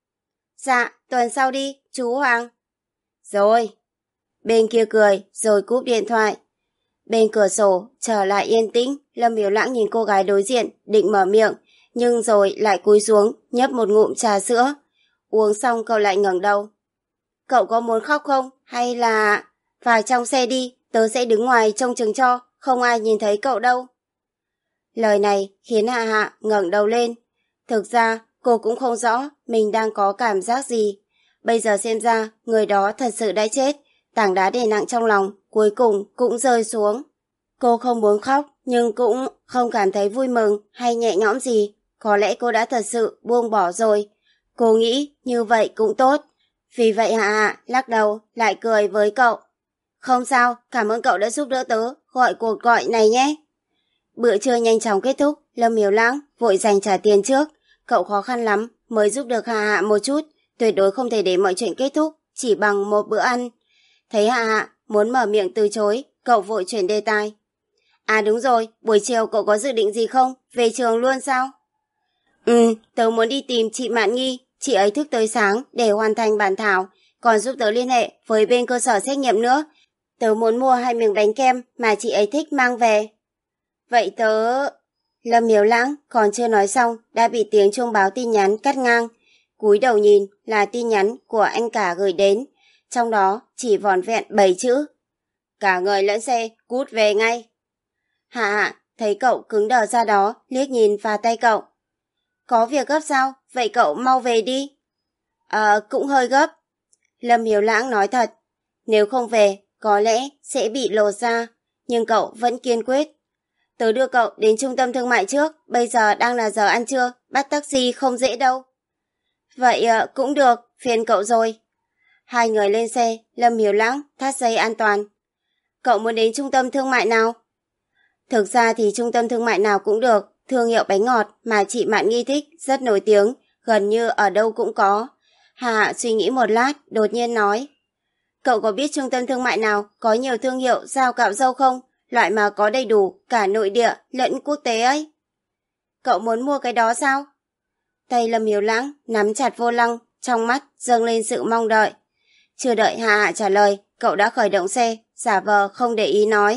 Dạ, tuần sau đi, chú Hoàng. Rồi. Bên kia cười rồi cúp điện thoại. Bên cửa sổ trở lại yên tĩnh, Lâm Hiếu Lãng nhìn cô gái đối diện định mở miệng, nhưng rồi lại cúi xuống nhấp một ngụm trà sữa. Uống xong cậu lại ngẩng đầu. Cậu có muốn khóc không? Hay là... Vào trong xe đi, tớ sẽ đứng ngoài trông chừng cho, không ai nhìn thấy cậu đâu. Lời này khiến Hạ Hạ ngẩng đầu lên. Thực ra cô cũng không rõ mình đang có cảm giác gì. Bây giờ xem ra người đó thật sự đã chết, tảng đá đè nặng trong lòng cuối cùng cũng rơi xuống. Cô không muốn khóc nhưng cũng không cảm thấy vui mừng hay nhẹ nhõm gì. Có lẽ cô đã thật sự buông bỏ rồi. Cô nghĩ như vậy cũng tốt. Vì vậy Hạ Hạ lắc đầu lại cười với cậu. Không sao, cảm ơn cậu đã giúp đỡ tớ gọi cuộc gọi này nhé. Bữa trưa nhanh chóng kết thúc, Lâm Hiếu Lãng vội dành trả tiền trước. Cậu khó khăn lắm mới giúp được Hạ Hạ một chút, tuyệt đối không thể để mọi chuyện kết thúc chỉ bằng một bữa ăn. Thấy Hạ Hạ muốn mở miệng từ chối, cậu vội chuyển đề tài. À đúng rồi, buổi chiều cậu có dự định gì không? Về trường luôn sao? Ừ, tớ muốn đi tìm chị Mạn Nghi, chị ấy thức tới sáng để hoàn thành bản thảo, còn giúp tớ liên hệ với bên cơ sở xét nghiệm nữa. Tớ muốn mua hai miếng bánh kem mà chị ấy thích mang về. Vậy tớ... Lâm Hiếu Lãng còn chưa nói xong đã bị tiếng chuông báo tin nhắn cắt ngang. Cúi đầu nhìn là tin nhắn của anh cả gửi đến, trong đó chỉ vỏn vẹn bảy chữ: cả người lẫn xe cút về ngay. Hạ Hạ thấy cậu cứng đờ ra đó, liếc nhìn vào tay cậu. Có việc gấp sao? Vậy cậu mau về đi. Ờ, cũng hơi gấp. Lâm Hiếu Lãng nói thật, nếu không về có lẽ sẽ bị lột ra, nhưng cậu vẫn kiên quyết. Tớ đưa cậu đến trung tâm thương mại trước, bây giờ đang là giờ ăn trưa, bắt taxi không dễ đâu. Vậy à, cũng được, phiền cậu rồi. Hai người lên xe, Lâm Hiếu Lãng thắt dây an toàn. Cậu muốn đến trung tâm thương mại nào? Thực ra thì trung tâm thương mại nào cũng được, thương hiệu bánh ngọt mà chị Mạn Nghi thích rất nổi tiếng, gần như ở đâu cũng có. Hà suy nghĩ một lát, đột nhiên nói. Cậu có biết trung tâm thương mại nào có nhiều thương hiệu dao cạo râu không? Loại mà có đầy đủ cả nội địa lẫn quốc tế ấy. Cậu muốn mua cái đó sao? Tay Lâm Hiếu Lãng nắm chặt vô lăng, trong mắt dâng lên sự mong đợi. Chưa đợi Hạ Hạ trả lời, cậu đã khởi động xe, giả vờ không để ý nói.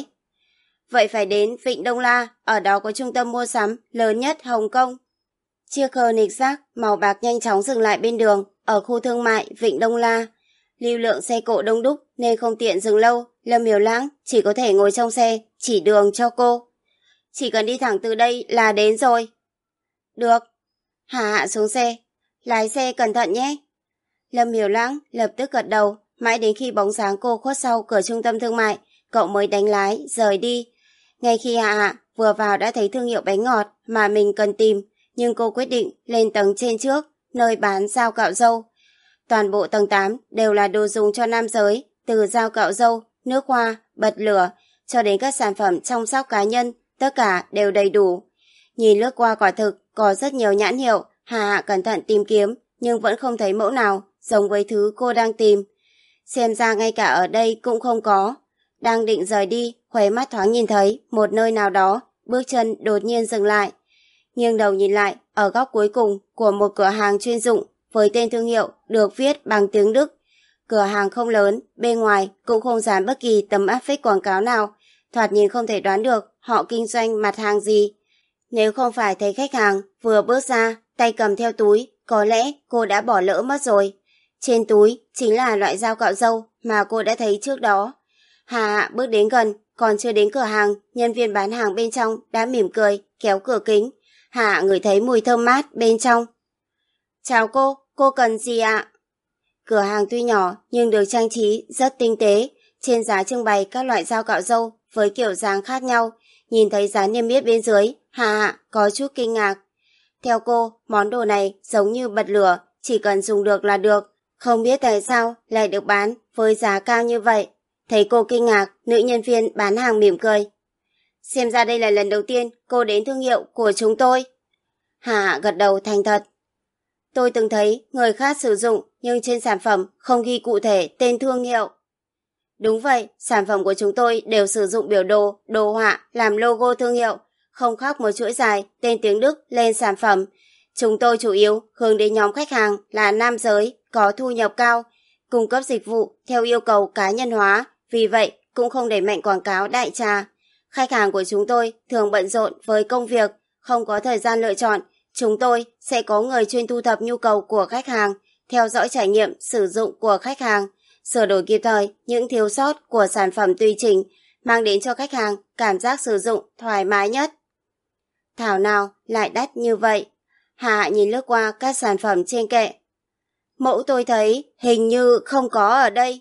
Vậy phải đến Vịnh Đông La, ở đó có trung tâm mua sắm lớn nhất Hồng Kông. Chiếc Koenigsegg màu bạc nhanh chóng dừng lại bên đường, ở khu thương mại Vịnh Đông La. Lưu lượng xe cộ đông đúc nên không tiện dừng lâu, Lâm Hiếu Lãng chỉ có thể ngồi trong xe, chỉ đường cho cô. Chỉ cần đi thẳng từ đây là đến rồi. Được. Hạ Hạ xuống xe. Lái xe cẩn thận nhé. Lâm Hiếu Lãng lập tức gật đầu, mãi đến khi bóng dáng cô khuất sau cửa trung tâm thương mại, cậu mới đánh lái, rời đi. Ngay khi Hạ Hạ vừa vào đã thấy thương hiệu bánh ngọt mà mình cần tìm, nhưng cô quyết định lên tầng trên trước, nơi bán dao cạo râu. Toàn bộ tầng tám đều là đồ dùng cho nam giới, từ dao cạo râu, nước hoa, bật lửa, cho đến các sản phẩm chăm sóc cá nhân, tất cả đều đầy đủ. Nhìn lướt qua quả thực, có rất nhiều nhãn hiệu, Hà Hạ cẩn thận tìm kiếm, nhưng vẫn không thấy mẫu nào giống với thứ cô đang tìm. Xem ra ngay cả ở đây cũng không có. Đang định rời đi, khóe mắt thoáng nhìn thấy một nơi nào đó, bước chân đột nhiên dừng lại. Nghiêng đầu nhìn lại, ở góc cuối cùng của một cửa hàng chuyên dụng với tên thương hiệu được viết bằng tiếng Đức. Cửa hàng không lớn, bên ngoài cũng không dán bất kỳ tấm áp phích quảng cáo nào, thoạt nhìn không thể đoán được họ kinh doanh mặt hàng gì. Nếu không phải thấy khách hàng vừa bước ra, tay cầm theo túi, có lẽ cô đã bỏ lỡ mất rồi. Trên túi chính là loại dao cạo râu mà cô đã thấy trước đó. Hà Hạ bước đến gần, còn chưa đến cửa hàng, nhân viên bán hàng bên trong đã mỉm cười, kéo cửa kính. Hà Hạ ngửi thấy mùi thơm mát bên trong. Chào cô, cô cần gì ạ? Cửa hàng tuy nhỏ nhưng được trang trí rất tinh tế, trên giá trưng bày các loại dao cạo râu với kiểu dáng khác nhau. Nhìn thấy giá niêm yết bên dưới, Hà Hạ có chút kinh ngạc. Theo cô, món đồ này giống như bật lửa, chỉ cần dùng được là được. Không biết tại sao lại được bán với giá cao như vậy. Thấy cô kinh ngạc, nữ nhân viên bán hàng mỉm cười. Xem ra đây là lần đầu tiên cô đến thương hiệu của chúng tôi. Hà Hạ gật đầu thành thật. Tôi từng thấy người khác sử dụng nhưng trên sản phẩm không ghi cụ thể tên thương hiệu. Đúng vậy, sản phẩm của chúng tôi đều sử dụng biểu đồ, đồ họa làm logo thương hiệu, không khác một chuỗi dài tên tiếng Đức lên sản phẩm. Chúng tôi chủ yếu hướng đến nhóm khách hàng là nam giới, có thu nhập cao, cung cấp dịch vụ theo yêu cầu cá nhân hóa, vì vậy cũng không đẩy mạnh quảng cáo đại trà. Khách hàng của chúng tôi thường bận rộn với công việc, không có thời gian lựa chọn. Chúng tôi sẽ có người chuyên thu thập nhu cầu của khách hàng, theo dõi trải nghiệm sử dụng của khách hàng, sửa đổi kịp thời những thiếu sót của sản phẩm tùy chỉnh, mang đến cho khách hàng cảm giác sử dụng thoải mái nhất. Thảo nào lại đắt như vậy? Hà Hạ nhìn lướt qua các sản phẩm trên kệ. Mẫu tôi thấy hình như không có ở đây.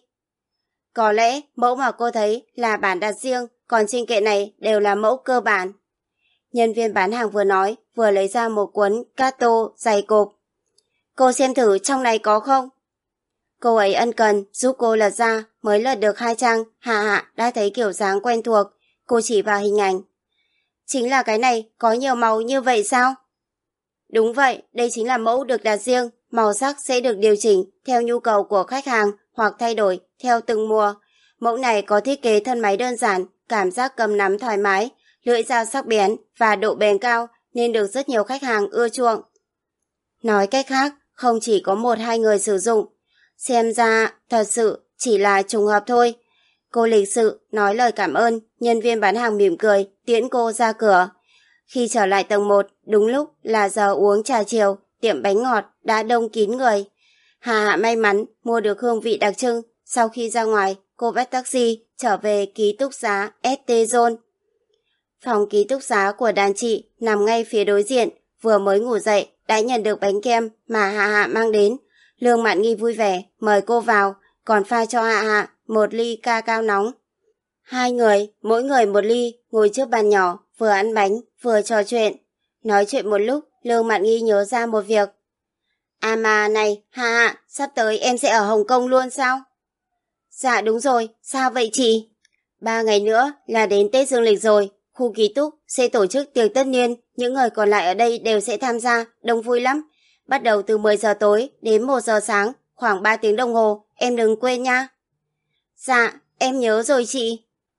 Có lẽ mẫu mà cô thấy là bản đặt riêng, còn trên kệ này đều là mẫu cơ bản. Nhân viên bán hàng vừa nói, vừa lấy ra một cuốn cato dày cộp. Cô xem thử trong này có không? Cô ấy ân cần giúp cô lật ra, mới lật được hai trang, Hạ Hạ đã thấy kiểu dáng quen thuộc. Cô chỉ vào hình ảnh. Chính là cái này, có nhiều màu như vậy sao? Đúng vậy, đây chính là mẫu được đặt riêng, màu sắc sẽ được điều chỉnh theo nhu cầu của khách hàng hoặc thay đổi theo từng mùa. Mẫu này có thiết kế thân máy đơn giản, cảm giác cầm nắm thoải mái, lưỡi dao sắc bén và độ bền cao nên được rất nhiều khách hàng ưa chuộng. Nói cách khác, không chỉ có một hai người sử dụng. Xem ra thật sự chỉ là trùng hợp thôi. Cô lịch sự nói lời cảm ơn, nhân viên bán hàng mỉm cười tiễn cô ra cửa. Khi trở lại tầng một, đúng lúc là giờ uống trà chiều, tiệm bánh ngọt đã đông kín người. Hà Hạ may mắn mua được hương vị đặc trưng. Sau khi ra ngoài, cô bắt taxi trở về ký túc xá ét tê Zone. Phòng ký túc xá của đàn chị nằm ngay phía đối diện. Vừa mới ngủ dậy đã nhận được bánh kem mà Hạ Hạ mang đến. Lương Mạn Nghi vui vẻ mời cô vào, còn pha cho Hạ Hạ một ly ca cao nóng. Hai người, mỗi người một ly, ngồi trước bàn nhỏ, vừa ăn bánh, vừa trò chuyện. Nói chuyện một lúc, Lương Mạn Nghi nhớ ra một việc. À mà này, Hạ Hạ, sắp tới em sẽ ở Hồng Kông luôn sao? Dạ đúng rồi, sao vậy chị? Ba ngày nữa là đến Tết Dương lịch rồi, khu ký túc sẽ tổ chức tiệc tất niên, những người còn lại ở đây đều sẽ tham gia, đông vui lắm. Bắt đầu từ mười giờ tối đến một giờ sáng, khoảng ba tiếng đồng hồ, em đừng quên nha. Dạ, em nhớ rồi chị.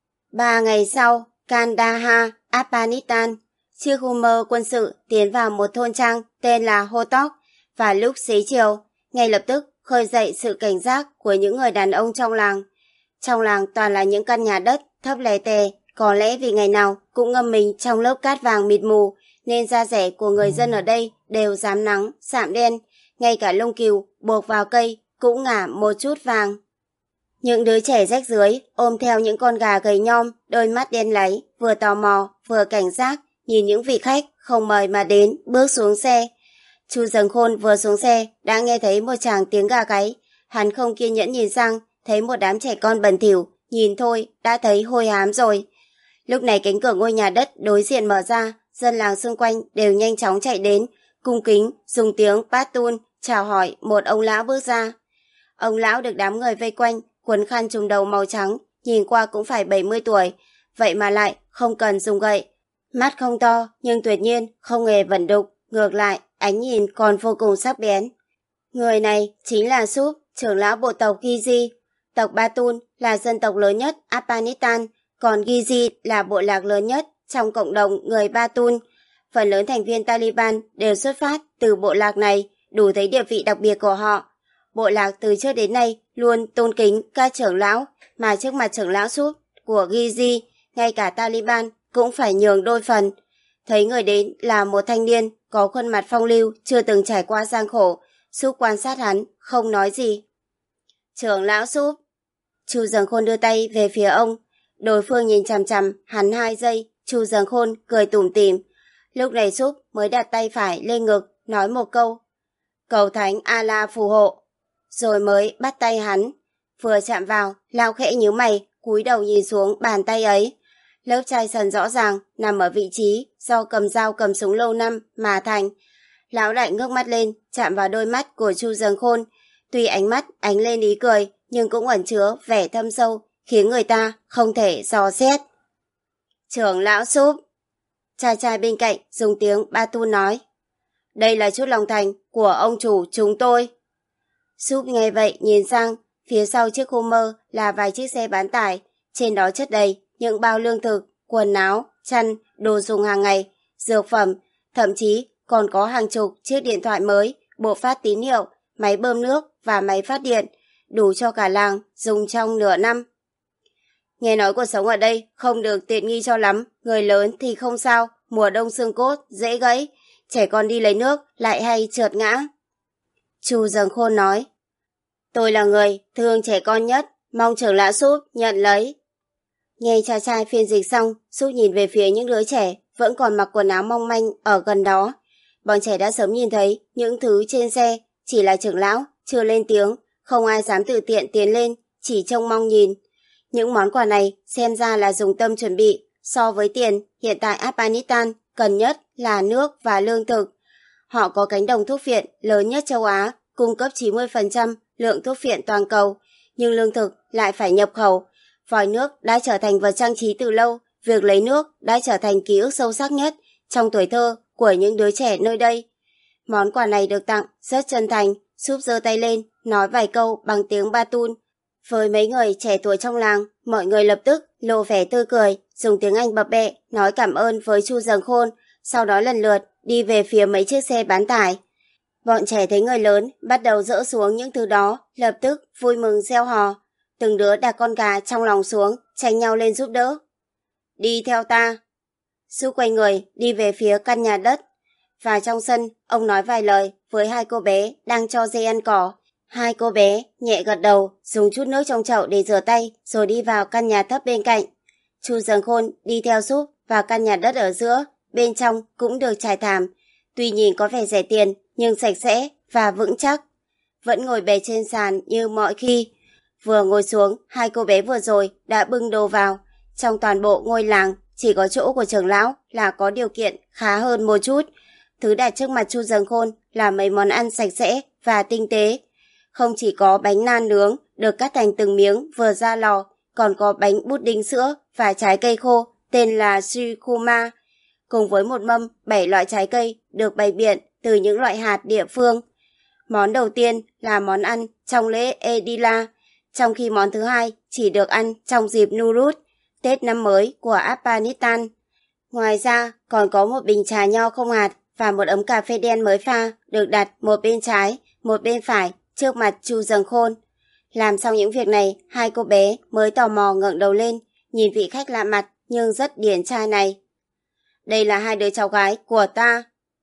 Ba ngày sau, Kandahar, Afghanistan, chiếc Hummer quân sự tiến vào một thôn trang tên là Hotok, và lúc xế chiều, ngay lập tức khơi dậy sự cảnh giác của những người đàn ông trong làng. Trong làng toàn là những căn nhà đất thấp lè tè, có lẽ vì ngày nào cũng ngâm mình trong lớp cát vàng mịt mù, nên da rẻ của người dân ở đây đều rám nắng, sạm đen, ngay cả lông cừu buộc vào cây cũng ngả một chút vàng. Những đứa trẻ rách rưới ôm theo những con gà gầy nhom, đôi mắt đen láy, vừa tò mò vừa cảnh giác nhìn những vị khách không mời mà đến bước xuống xe. Chu Dần Khôn vừa xuống xe đã nghe thấy một tràng tiếng gà gáy. Hắn không kiên nhẫn nhìn sang, thấy một đám trẻ con bẩn thỉu, nhìn thôi đã thấy hôi hám rồi. Lúc này cánh cửa ngôi nhà đất đối diện mở ra, dân làng xung quanh đều nhanh chóng chạy đến, cung kính dùng tiếng Patun chào hỏi một ông lão bước ra. Ông lão được đám người vây quanh, quấn khăn trùm đầu màu trắng, nhìn qua cũng phải bảy mươi tuổi, vậy mà lại không cần dùng gậy. Mắt không to nhưng tuyệt nhiên không hề vẩn đục, ngược lại ánh nhìn còn vô cùng sắc bén. Người này chính là Sup, trưởng lão bộ tộc Giji. Tộc Batun là dân tộc lớn nhất Afghanistan, còn Giji là bộ lạc lớn nhất trong cộng đồng người Batun. Phần lớn thành viên Taliban đều xuất phát từ bộ lạc này, đủ thấy địa vị đặc biệt của họ. Bộ lạc từ trước đến nay luôn tôn kính các trưởng lão, mà trước mặt trưởng lão Sup của Giji, ngay cả Taliban cũng phải nhường đôi phần. Thấy người đến là một thanh niên có khuôn mặt phong lưu, chưa từng trải qua gian khổ, Sup quan sát hắn, không nói gì. Trưởng lão Sup. Chu Dần Khôn đưa tay về phía ông. Đối phương nhìn chằm chằm hắn hai giây, Chu Dần Khôn cười tủm tỉm. Lúc này Sup mới đặt tay phải lên ngực, nói một câu. Cầu thánh Allah phù hộ. Rồi mới bắt tay hắn. Vừa chạm vào, lão khẽ nhíu mày, cúi đầu nhìn xuống bàn tay ấy. Lớp chai sần rõ ràng nằm ở vị trí do cầm dao cầm súng lâu năm mà thành. Lão lại ngước mắt lên, chạm vào đôi mắt của Chu Dần Khôn. Tuy ánh mắt ánh lên ý cười, nhưng cũng ẩn chứa vẻ thâm sâu, khiến người ta không thể dò xét. Trưởng lão Sup. Trai trai bên cạnh dùng tiếng Batun nói. Đây là chút lòng thành của ông chủ chúng tôi. Sup nghe vậy nhìn sang, phía sau chiếc Hummer là vài chiếc xe bán tải, trên đó chất đầy những bao lương thực, quần áo, chăn, đồ dùng hàng ngày, dược phẩm, thậm chí còn có hàng chục chiếc điện thoại mới, bộ phát tín hiệu, máy bơm nước và máy phát điện, đủ cho cả làng dùng trong nửa năm. Nghe nói cuộc sống ở đây không được tiện nghi cho lắm, người lớn thì không sao, mùa đông xương cốt, dễ gãy, trẻ con đi lấy nước lại hay trượt ngã. Chu Dần Khôn nói, tôi là người thương trẻ con nhất, mong trưởng lão Sup nhận lấy. Nghe cha trai phiên dịch xong, Sup nhìn về phía những đứa trẻ vẫn còn mặc quần áo mong manh ở gần đó. Bọn trẻ đã sớm nhìn thấy những thứ trên xe, chỉ là trưởng lão chưa lên tiếng, không ai dám tự tiện tiến lên, chỉ trông mong nhìn. Những món quà này xem ra là dùng tâm chuẩn bị. So với tiền, hiện tại Afghanistan cần nhất là nước và lương thực. Họ có cánh đồng thuốc viện lớn nhất châu Á, cung cấp chín mươi phần trăm lượng thuốc viện toàn cầu, nhưng lương thực lại phải nhập khẩu. Vòi nước đã trở thành vật trang trí từ lâu, việc lấy nước đã trở thành ký ức sâu sắc nhất trong tuổi thơ của những đứa trẻ nơi đây. Món quà này được tặng rất chân thành, Sup giơ tay lên, nói vài câu bằng tiếng Batun. Với mấy người trẻ tuổi trong làng, mọi người lập tức lộ vẻ tươi cười, dùng tiếng Anh bập bẹ, nói cảm ơn với Chu Dần Khôn, sau đó lần lượt đi về phía mấy chiếc xe bán tải. Bọn trẻ thấy người lớn bắt đầu dỡ xuống những thứ đó, lập tức vui mừng reo hò. từng đứa đặt con gà trong lòng xuống, tranh nhau lên giúp đỡ. Đi theo ta. Súp quay người đi về phía căn nhà đất. Và trong sân, ông nói vài lời với hai cô bé đang cho dê ăn cỏ. Hai cô bé nhẹ gật đầu, dùng chút nước trong chậu để rửa tay, rồi đi vào căn nhà thấp bên cạnh. Chu Dần Khôn đi theo Súp vào căn nhà đất ở giữa, bên trong cũng được trải thảm. Tuy nhìn có vẻ rẻ tiền, nhưng sạch sẽ và vững chắc. Vẫn ngồi bệt trên sàn như mọi khi. Vừa ngồi xuống, hai cô bé vừa rồi đã bưng đồ vào. Trong toàn bộ ngôi làng, chỉ có chỗ của trưởng lão là có điều kiện khá hơn một chút. Thứ đặt trước mặt Chu Dần Khôn là mấy món ăn sạch sẽ và tinh tế. Không chỉ có bánh nan nướng được cắt thành từng miếng vừa ra lò, còn có bánh pudding sữa và trái cây khô tên là Shikuma, cùng với một mâm bảy loại trái cây được bày biện từ những loại hạt địa phương. Món đầu tiên là món ăn trong lễ Edila, trong khi món thứ hai chỉ được ăn trong dịp Nurut, Tết năm mới của Afghanistan. Ngoài ra còn có một bình trà nho không hạt và một ấm cà phê đen mới pha được đặt một bên trái, một bên phải trước mặt Chu Dần Khôn. Làm xong những việc này, hai cô bé mới tò mò ngẩng đầu lên, nhìn vị khách lạ mặt nhưng rất điển trai này. Đây là hai đứa cháu gái của ta.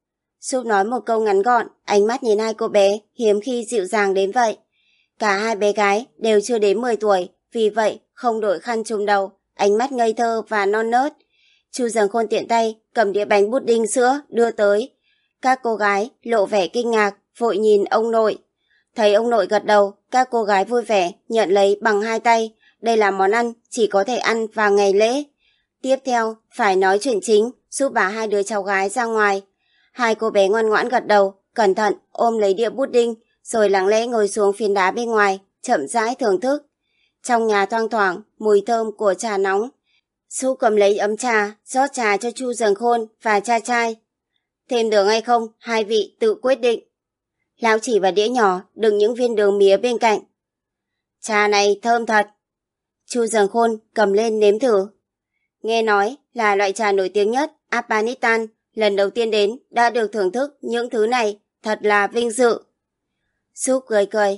Súp nói một câu ngắn gọn, ánh mắt nhìn hai cô bé hiếm khi dịu dàng đến vậy. Cả hai bé gái đều chưa đến mười tuổi, vì vậy không đội khăn trùm đầu, ánh mắt ngây thơ và non nớt. Chu Dần Khôn tiện tay cầm đĩa bánh pudding sữa đưa tới. Các cô gái lộ vẻ kinh ngạc, vội nhìn ông nội. Thấy ông nội gật đầu, các cô gái vui vẻ nhận lấy bằng hai tay. Đây là món ăn chỉ có thể ăn vào ngày lễ. Tiếp theo, phải nói chuyện chính, giúp bà hai đứa cháu gái ra ngoài. Hai cô bé ngoan ngoãn gật đầu, cẩn thận ôm lấy đĩa pudding, rồi lặng lẽ ngồi xuống phiến đá bên ngoài, chậm rãi thưởng thức. Trong nhà thoang thoảng mùi thơm của trà nóng. Su cầm lấy ấm trà, rót trà cho Chu Dần Khôn và cha trai. Thêm đường hay không, hai vị tự quyết định. Lão chỉ vào đĩa nhỏ đựng những viên đường mía bên cạnh. Trà này thơm thật. Chu Dần Khôn cầm lên nếm thử. Nghe nói là loại trà nổi tiếng nhất Afghanistan, lần đầu tiên đến đã được thưởng thức những thứ này, thật là vinh dự. Súp cười cười.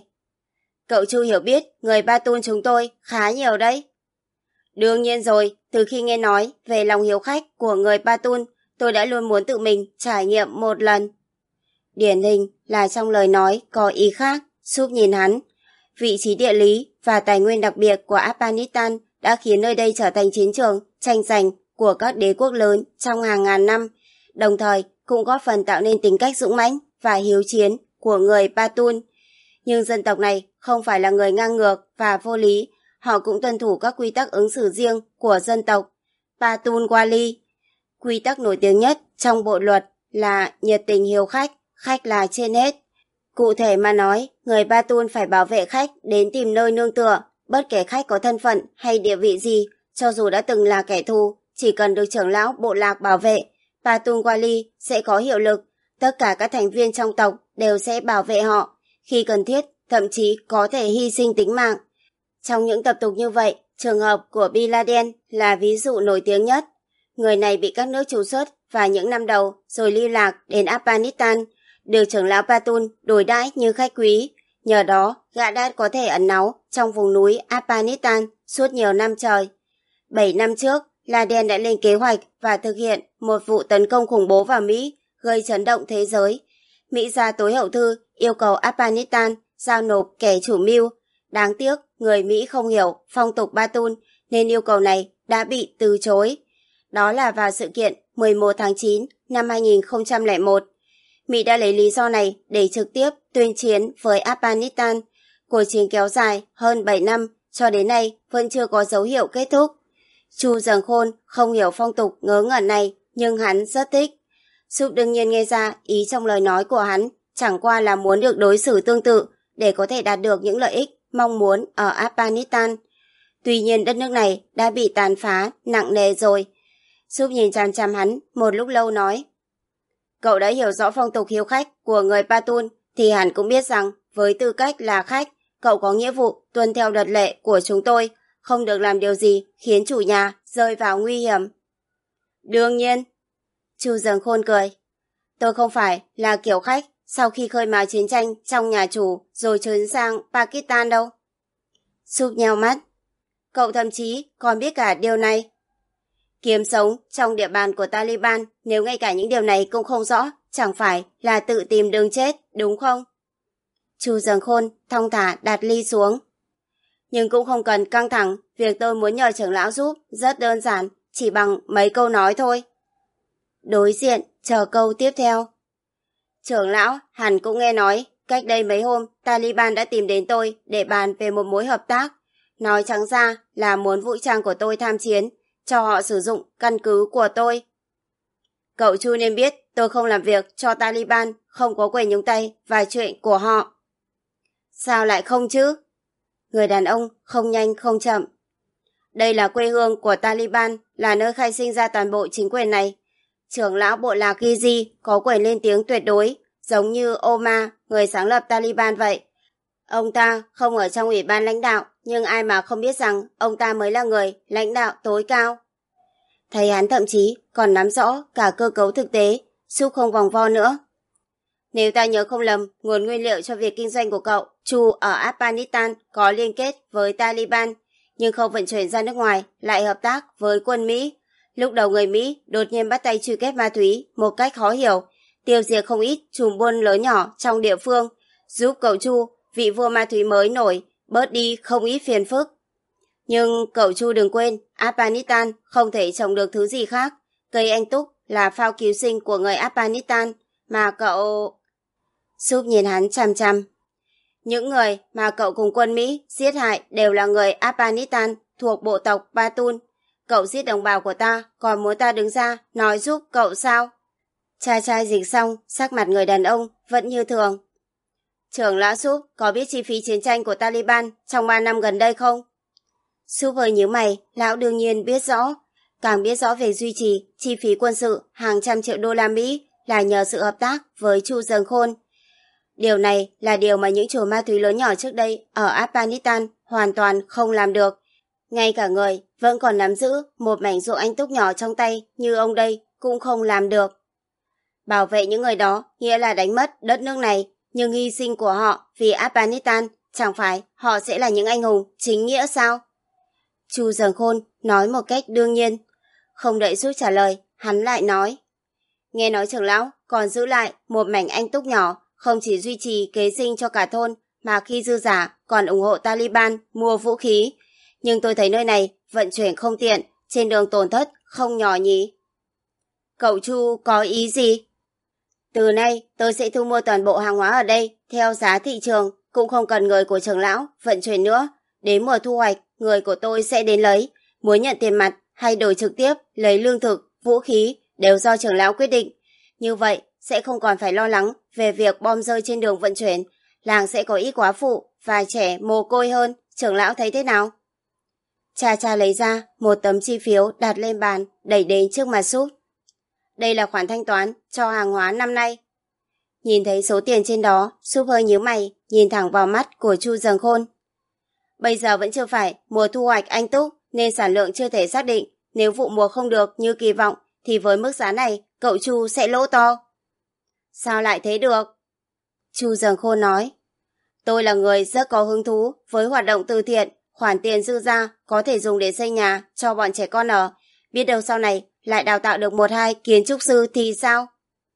Cậu Chu hiểu biết người Ba Tun chúng tôi khá nhiều đấy. Đương nhiên rồi, từ khi nghe nói về lòng hiếu khách của người Ba Tun, tôi đã luôn muốn tự mình trải nghiệm một lần. Điển hình là trong lời nói có ý khác. Súp nhìn hắn. Vị trí địa lý và tài nguyên đặc biệt của Afghanistan đã khiến nơi đây trở thành chiến trường tranh giành của các đế quốc lớn trong hàng ngàn năm, đồng thời cũng góp phần tạo nên tính cách dũng mãnh và hiếu chiến của người Ba Tun. Nhưng dân tộc này không phải là người ngang ngược và vô lý, họ cũng tuân thủ các quy tắc ứng xử riêng của dân tộc Ba Tun Wali. Quy tắc nổi tiếng nhất trong bộ luật là nhiệt tình hiếu khách, khách là trên hết. Cụ thể mà nói, người Ba Tun phải bảo vệ khách đến tìm nơi nương tựa, bất kể khách có thân phận hay địa vị gì, cho dù đã từng là kẻ thù, chỉ cần được trưởng lão bộ lạc bảo vệ, Ba Tun Wali sẽ có hiệu lực, tất cả các thành viên trong tộc đều sẽ bảo vệ họ, khi cần thiết, thậm chí có thể hy sinh tính mạng. Trong những tập tục như vậy, trường hợp của Bin Laden là ví dụ nổi tiếng nhất. Người này bị các nước trục xuất vào những năm đầu rồi lưu lạc đến Afghanistan, được trưởng lão Ba Tun đối đãi như khách quý. Nhờ đó, gã đã có thể ẩn náu trong vùng núi Afghanistan suốt nhiều năm trời. Bảy năm trước, Laden đã lên kế hoạch và thực hiện một vụ tấn công khủng bố vào Mỹ, gây chấn động thế giới. Mỹ ra tối hậu thư yêu cầu Afghanistan giao nộp kẻ chủ mưu. Đáng tiếc, người Mỹ không hiểu phong tục Ba Tun nên yêu cầu này đã bị từ chối. Đó là vào sự kiện mười một tháng chín năm hai nghìn không trăm lẻ một. Mỹ đã lấy lý do này để trực tiếp tuyên chiến với Afghanistan. Cuộc chiến kéo dài hơn bảy năm, cho đến nay vẫn chưa có dấu hiệu kết thúc. Chu Dần Khôn không hiểu phong tục ngớ ngẩn này, nhưng hắn rất thích. Súp đương nhiên nghe ra ý trong lời nói của hắn, chẳng qua là muốn được đối xử tương tự để có thể đạt được những lợi ích mong muốn ở Afghanistan. Tuy nhiên đất nước này đã bị tàn phá nặng nề rồi. Súp nhìn chằm chằm hắn một lúc lâu nói: Cậu đã hiểu rõ phong tục hiếu khách của người Ba Tun thì hẳn cũng biết rằng với tư cách là khách, cậu có nghĩa vụ tuân theo luật lệ của chúng tôi, không được làm điều gì khiến chủ nhà rơi vào nguy hiểm. Đương nhiên. Chu Dần Khôn cười. Tôi không phải là kiểu khách sau khi khơi mào chiến tranh trong nhà chủ rồi trốn sang Pakistan đâu. Súp nheo mắt. Cậu thậm chí còn biết cả điều này. Kiếm sống trong địa bàn của Taliban, nếu ngay cả những điều này cũng không rõ, chẳng phải là tự tìm đường chết, đúng không? Chu Dần Khôn thong thả đặt ly xuống. Nhưng cũng không cần căng thẳng, việc tôi muốn nhờ trưởng lão giúp rất đơn giản, chỉ bằng mấy câu nói thôi. Đối diện chờ câu tiếp theo. Trưởng lão hẳn cũng nghe nói, cách đây mấy hôm Taliban đã tìm đến tôi để bàn về một mối hợp tác. Nói trắng ra là muốn vũ trang của tôi tham chiến, cho họ sử dụng căn cứ của tôi. Cậu Chu nên biết tôi không làm việc cho Taliban, không có quyền nhúng tay vào chuyện của họ. Sao lại không chứ? Người đàn ông không nhanh không chậm. Đây là quê hương của Taliban, là nơi khai sinh ra toàn bộ chính quyền này. Trưởng lão bộ lạc Ghizi có quyền lên tiếng tuyệt đối, giống như Omar, người sáng lập Taliban vậy. Ông ta không ở trong ủy ban lãnh đạo, nhưng ai mà không biết rằng ông ta mới là người lãnh đạo tối cao. Thầy hắn thậm chí còn nắm rõ cả cơ cấu thực tế, giúp không vòng vo nữa. Nếu ta nhớ không lầm, nguồn nguyên liệu cho việc kinh doanh của cậu, Chu ở Afghanistan có liên kết với Taliban, nhưng không vận chuyển ra nước ngoài, lại hợp tác với quân Mỹ. Lúc đầu người Mỹ đột nhiên bắt tay truy quét ma túy một cách khó hiểu, tiêu diệt không ít chùm buôn lớn nhỏ trong địa phương, giúp cậu Chu, vị vua ma túy mới nổi, bớt đi không ít phiền phức. Nhưng cậu Chu đừng quên, Afghanistan không thể trồng được thứ gì khác. Cây anh túc là phao cứu sinh của người Afghanistan, mà cậu... Súp nhìn hắn chằm chằm. Những người mà cậu cùng quân Mỹ giết hại đều là người Afghanistan thuộc bộ tộc Patun. Cậu giết đồng bào của ta, còn muốn ta đứng ra nói giúp cậu sao? Cha trai dịch xong, sắc mặt người đàn ông vẫn như thường. Trưởng lão Súp có biết chi phí chiến tranh của Taliban trong ba năm gần đây không? Súp hơi nhíu mày, lão đương nhiên biết rõ. Càng biết rõ về duy trì chi phí quân sự hàng trăm triệu đô la Mỹ là nhờ sự hợp tác với Chu Dần Khôn. Điều này là điều mà những chùm ma túy lớn nhỏ trước đây ở Afghanistan hoàn toàn không làm được. Ngay cả người vẫn còn nắm giữ một mảnh ruộng anh túc nhỏ trong tay như ông đây cũng không làm được. Bảo vệ những người đó nghĩa là đánh mất đất nước này, nhưng hy sinh của họ vì Afghanistan chẳng phải họ sẽ là những anh hùng chính nghĩa sao? Chu Dần Khôn nói một cách đương nhiên. Không đợi Súp trả lời, hắn lại nói. Nghe nói trưởng lão còn giữ lại một mảnh anh túc nhỏ, không chỉ duy trì kế sinh cho cả thôn, mà khi dư giả còn ủng hộ Taliban mua vũ khí. Nhưng tôi thấy nơi này vận chuyển không tiện, trên đường tổn thất không nhỏ nhỉ. Cậu Chu có ý gì? Từ nay tôi sẽ thu mua toàn bộ hàng hóa ở đây theo giá thị trường, cũng không cần người của trưởng lão vận chuyển nữa. Đến mùa thu hoạch, người của tôi sẽ đến lấy. Muốn nhận tiền mặt hay đổi trực tiếp lấy lương thực, vũ khí đều do trưởng lão quyết định. Như vậy sẽ không còn phải lo lắng về việc bom rơi trên đường vận chuyển. Làng sẽ có ít quá phụ và trẻ mồ côi hơn. Trưởng lão thấy thế nào? Cha cha lấy ra một tấm chi phiếu đặt lên bàn, đẩy đến trước mặt Súp. Đây là khoản thanh toán cho hàng hóa năm nay. Nhìn thấy số tiền trên đó, Súp hơi nhíu mày, nhìn thẳng vào mắt của Chu Dần Khôn. Bây giờ vẫn chưa phải mùa thu hoạch anh túc, nên sản lượng chưa thể xác định. Nếu vụ mùa không được như kỳ vọng, thì với mức giá này, cậu Chu sẽ lỗ to. Sao lại thế được? Chu Dần Khôn nói. Tôi là người rất có hứng thú với hoạt động từ thiện, khoản tiền dư ra có thể dùng để xây nhà cho bọn trẻ con ở. Biết đâu sau này lại đào tạo được một hai kiến trúc sư thì sao?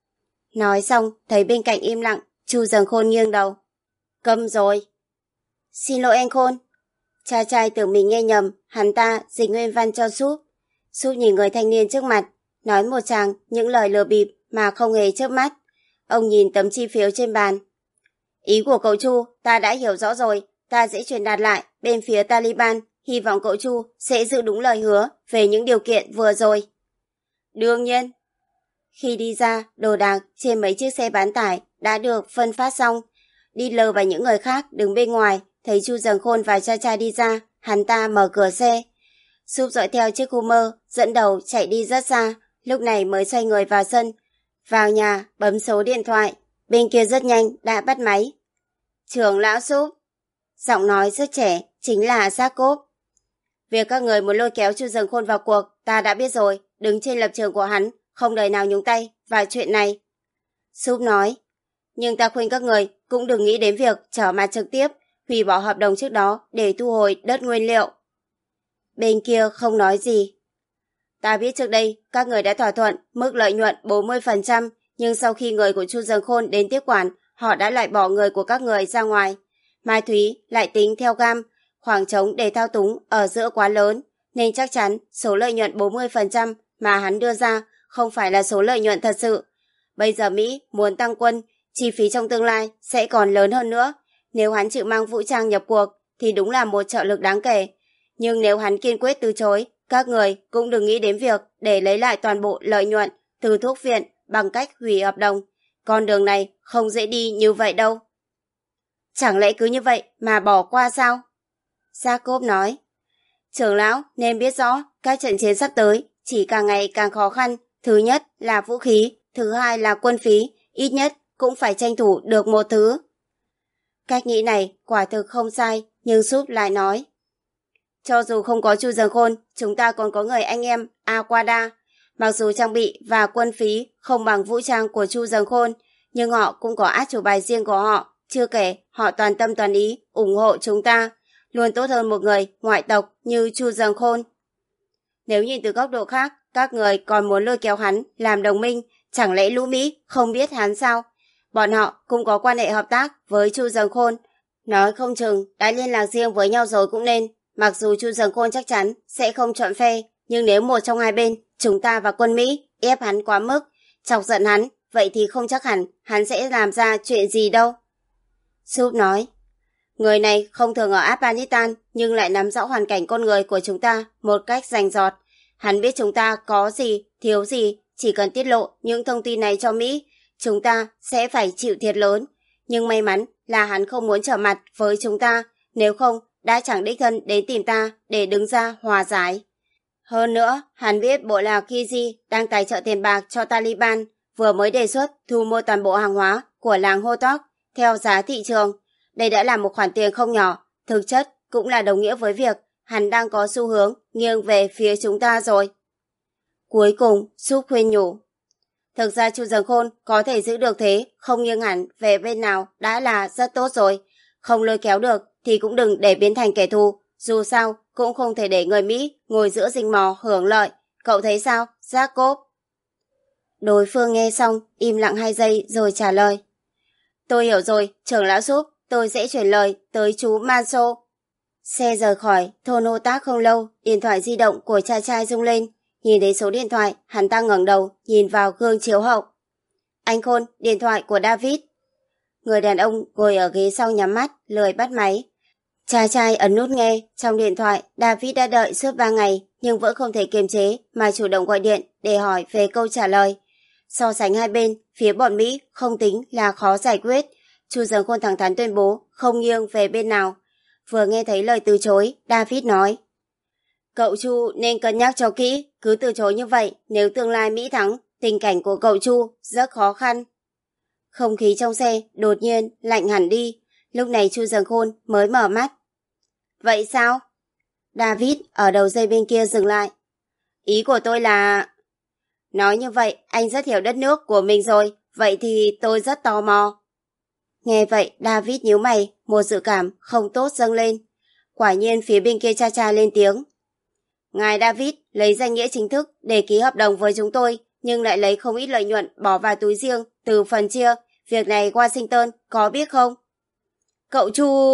Nói xong, thấy bên cạnh im lặng, Chu Dần Khôn nghiêng đầu. Câm rồi. Xin lỗi anh Khôn. Cha trai tưởng mình nghe nhầm, hắn ta dịch nguyên văn cho Súp. Súp nhìn người thanh niên trước mặt, nói một tràng những lời lừa bịp mà không hề chớp mắt. Ông nhìn tấm chi phiếu trên bàn. Ý của cậu Chu ta đã hiểu rõ rồi, ta sẽ truyền đạt lại bên phía Taliban, hy vọng cậu Chu sẽ giữ đúng lời hứa về những điều kiện vừa rồi. Đương nhiên. Khi đi ra, đồ đạc trên mấy chiếc xe bán tải đã được phân phát xong. Đi lờ và những người khác đứng bên ngoài, thấy Chu Dần Khôn và cha cha đi ra, hắn ta mở cửa xe. Súp dõi theo chiếc Hummer, dẫn đầu chạy đi rất xa, lúc này mới xoay người vào sân. Vào nhà, bấm số điện thoại, bên kia rất nhanh đã bắt máy. Trưởng lão Súp. Giọng nói rất trẻ, chính là Jacob. Việc các người muốn lôi kéo Chu Dần Khôn vào cuộc, ta đã biết rồi, đứng trên lập trường của hắn, không đời nào nhúng tay vào chuyện này. Súp nói. Nhưng ta khuyên các người cũng đừng nghĩ đến việc trở mặt trực tiếp, hủy bỏ hợp đồng trước đó để thu hồi đất nguyên liệu. Bên kia không nói gì. Ta biết trước đây các người đã thỏa thuận mức lợi nhuận bốn mươi phần trăm, nhưng sau khi người của Chu Dần Khôn đến tiếp quản, họ đã loại bỏ người của các người ra ngoài. Mai Thúy lại tính theo gam, khoảng trống để thao túng ở giữa quá lớn, nên chắc chắn số lợi nhuận bốn mươi phần trăm mà hắn đưa ra không phải là số lợi nhuận thật sự. Bây giờ Mỹ muốn tăng quân, chi phí trong tương lai sẽ còn lớn hơn nữa. Nếu hắn chịu mang vũ trang nhập cuộc thì đúng là một trợ lực đáng kể. Nhưng nếu hắn kiên quyết từ chối, các người cũng đừng nghĩ đến việc để lấy lại toàn bộ lợi nhuận từ thuốc viện bằng cách hủy hợp đồng. Con đường này không dễ đi như vậy đâu. Chẳng lẽ cứ như vậy mà bỏ qua sao? Jacob nói. Trưởng lão nên biết rõ các trận chiến sắp tới chỉ càng ngày càng khó khăn. Thứ nhất là vũ khí, thứ hai là quân phí, ít nhất cũng phải tranh thủ được một thứ. Cách nghĩ này quả thực không sai, nhưng Súp lại nói. Cho dù không có Chu Dần Khôn, chúng ta còn có người anh em Aquada. Mặc dù trang bị và quân phí không bằng vũ trang của Chu Dần Khôn, nhưng họ cũng có át chủ bài riêng của họ. Chưa kể, họ toàn tâm toàn ý ủng hộ chúng ta, luôn tốt hơn một người ngoại tộc như Chu Dần Khôn. Nếu nhìn từ góc độ khác, các người còn muốn lôi kéo hắn làm đồng minh, chẳng lẽ lũ Mỹ không biết hắn sao? Bọn họ cũng có quan hệ hợp tác với Chu Dần Khôn, nói không chừng đã liên lạc riêng với nhau rồi cũng nên. Mặc dù Chu Dần Khôn chắc chắn sẽ không chọn phe, nhưng nếu một trong hai bên, chúng ta và quân Mỹ, ép hắn quá mức, chọc giận hắn, vậy thì không chắc hẳn hắn sẽ làm ra chuyện gì đâu. Súp nói, người này không thường ở Afghanistan nhưng lại nắm rõ hoàn cảnh con người của chúng ta một cách rành rọt. Hắn biết chúng ta có gì, thiếu gì, chỉ cần tiết lộ những thông tin này cho Mỹ, chúng ta sẽ phải chịu thiệt lớn. Nhưng may mắn là hắn không muốn trở mặt với chúng ta, nếu không đã chẳng đích thân đến tìm ta để đứng ra hòa giải. Hơn nữa, hắn biết bộ lạc Kiji đang tài trợ tiền bạc cho Taliban, vừa mới đề xuất thu mua toàn bộ hàng hóa của làng Hotok theo giá thị trường. Đây đã là một khoản tiền không nhỏ, thực chất cũng là đồng nghĩa với việc hắn đang có xu hướng nghiêng về phía chúng ta rồi. Cuối cùng, Súp khuyên nhủ. Thực ra Chu Dần Khôn có thể giữ được thế, không nghiêng hẳn về bên nào đã là rất tốt rồi. Không lôi kéo được thì cũng đừng để biến thành kẻ thù, dù sao cũng không thể để người Mỹ ngồi giữa rình mò hưởng lợi. Cậu thấy sao, Jacob? Đối phương nghe xong, im lặng hai giây rồi trả lời. Tôi hiểu rồi, trưởng lão Súp, tôi sẽ chuyển lời tới chú Manso. Xe rời khỏi thôn Hô Tác không lâu, điện thoại di động của cha trai rung lên. Nhìn thấy số điện thoại, hắn ta ngẩng đầu, nhìn vào gương chiếu hậu. Anh Khôn, điện thoại của David. Người đàn ông ngồi ở ghế sau nhắm mắt, lười bắt máy. Cha trai ấn nút nghe, trong điện thoại, David đã đợi suốt ba ngày, nhưng vẫn không thể kiềm chế mà chủ động gọi điện để hỏi về câu trả lời. So sánh hai bên, phía bọn Mỹ không tính là khó giải quyết. Chu Dần Khôn thẳng thắn tuyên bố không nghiêng về bên nào. Vừa nghe thấy lời từ chối, David nói. Cậu Chu nên cân nhắc cho kỹ, cứ từ chối như vậy, nếu tương lai Mỹ thắng, tình cảnh của cậu Chu rất khó khăn. Không khí trong xe đột nhiên lạnh hẳn đi, lúc này Chu Dần Khôn mới mở mắt. Vậy sao? David ở đầu dây bên kia dừng lại. Ý của tôi là... Nói như vậy, anh rất hiểu đất nước của mình rồi, vậy thì tôi rất tò mò. Nghe vậy, David nhíu mày, một dự cảm không tốt dâng lên. Quả nhiên phía bên kia cha cha lên tiếng. Ngài David lấy danh nghĩa chính thức để ký hợp đồng với chúng tôi, nhưng lại lấy không ít lợi nhuận bỏ vào túi riêng từ phần chia. Việc này Washington có biết không? Cậu Chu...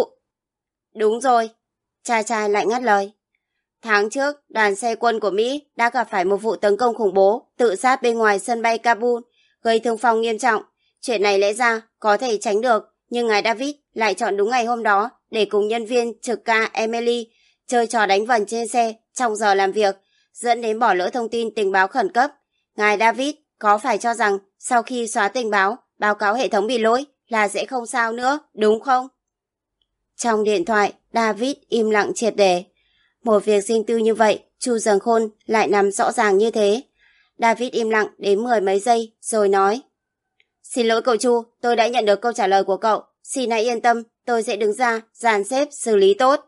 Đúng rồi. Cha trai lại ngắt lời. Tháng trước, đoàn xe quân của Mỹ đã gặp phải một vụ tấn công khủng bố tự sát bên ngoài sân bay Kabul, gây thương vong nghiêm trọng. Chuyện này lẽ ra có thể tránh được, nhưng ngài David lại chọn đúng ngày hôm đó để cùng nhân viên trực ca Emily chơi trò đánh vần trên xe trong giờ làm việc, dẫn đến bỏ lỡ thông tin tình báo khẩn cấp. Ngài David có phải cho rằng sau khi xóa tình báo, báo cáo hệ thống bị lỗi là sẽ không sao nữa, đúng không? Trong điện thoại, David im lặng triệt để. Một việc riêng tư như vậy, Chu Dần Khôn lại nắm rõ ràng như thế. David im lặng đến mười mấy giây rồi nói. Xin lỗi cậu Chu, tôi đã nhận được câu trả lời của cậu. Xin hãy yên tâm, tôi sẽ đứng ra dàn xếp xử lý tốt.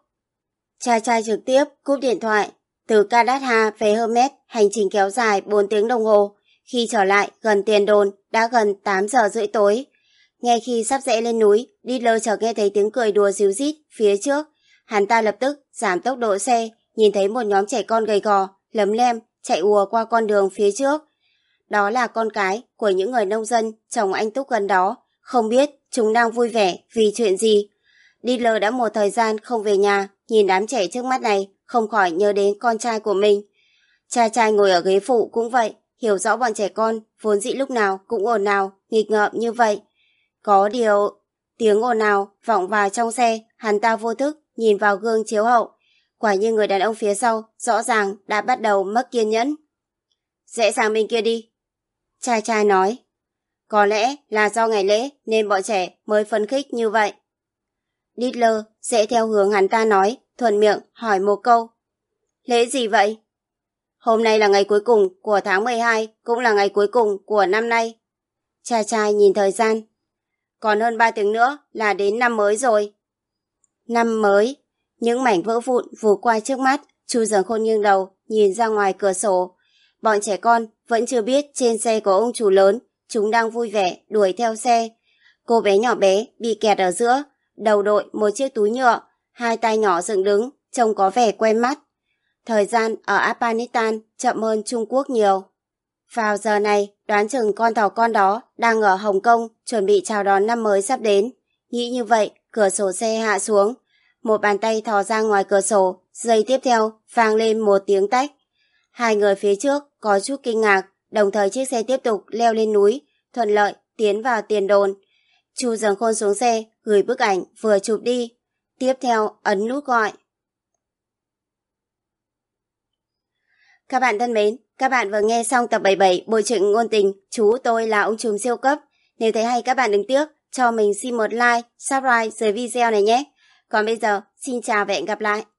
Cha trai trực tiếp cúp điện thoại. Từ Kadatha về Hermes, hành trình kéo dài bốn tiếng đồng hồ. Khi trở lại gần tiền đồn đã gần tám giờ rưỡi tối. Ngay khi sắp rẽ lên núi, Diddler chợt nghe thấy tiếng cười đùa ríu rít phía trước. Hắn ta lập tức giảm tốc độ xe, nhìn thấy một nhóm trẻ con gầy gò, lấm lem chạy ùa qua con đường phía trước. Đó là con cái của những người nông dân trồng anh túc gần đó, không biết chúng đang vui vẻ vì chuyện gì. Diddler đã một thời gian không về nhà, nhìn đám trẻ trước mắt này, không khỏi nhớ đến con trai của mình. Cha trai ngồi ở ghế phụ cũng vậy, hiểu rõ bọn trẻ con vốn dĩ lúc nào cũng ồn ào, nghịch ngợm như vậy. Có điều, tiếng ồn ào vọng vào trong xe, hắn ta vô thức nhìn vào gương chiếu hậu. Quả nhiên người đàn ông phía sau rõ ràng đã bắt đầu mất kiên nhẫn. Rẽ sang bên kia đi. Trai trai nói. Có lẽ là do ngày lễ nên bọn trẻ mới phấn khích như vậy. Diddler rẽ theo hướng hắn ta nói, thuận miệng hỏi một câu. Lễ gì vậy? Hôm nay là ngày cuối cùng của tháng mười hai, cũng là ngày cuối cùng của năm nay. Trai trai nhìn thời gian. Còn hơn ba tiếng nữa là đến năm mới rồi. Năm mới. Những mảnh vỡ vụn vụt qua trước mắt, Chu Dần Khôn nghiêng đầu, nhìn ra ngoài cửa sổ. Bọn trẻ con vẫn chưa biết trên xe có ông chủ lớn, chúng đang vui vẻ đuổi theo xe. Cô bé nhỏ bé bị kẹt ở giữa, đầu đội một chiếc túi nhựa, hai tay nhỏ dựng đứng, trông có vẻ quen mắt. Thời gian ở Afghanistan chậm hơn Trung Quốc nhiều. Vào giờ này, đoán chừng con thỏ con đó đang ở Hồng Kông chuẩn bị chào đón năm mới sắp đến. Nghĩ như vậy, cửa sổ xe hạ xuống. Một bàn tay thò ra ngoài cửa sổ, giây tiếp theo vang lên một tiếng tách. Hai người phía trước có chút kinh ngạc, đồng thời chiếc xe tiếp tục leo lên núi, thuận lợi tiến vào tiền đồn. Chu Dần Khôn xuống xe, gửi bức ảnh vừa chụp đi. Tiếp theo ấn nút gọi. Các bạn thân mến, các bạn vừa nghe xong tập bảy mươi bảy Bộ truyện ngôn tình Chú Tôi Là Ông Trùm Siêu Cấp. Nếu thấy hay các bạn đừng tiếc cho mình xin một like, subscribe dưới video này nhé. Còn bây giờ, xin chào và hẹn gặp lại.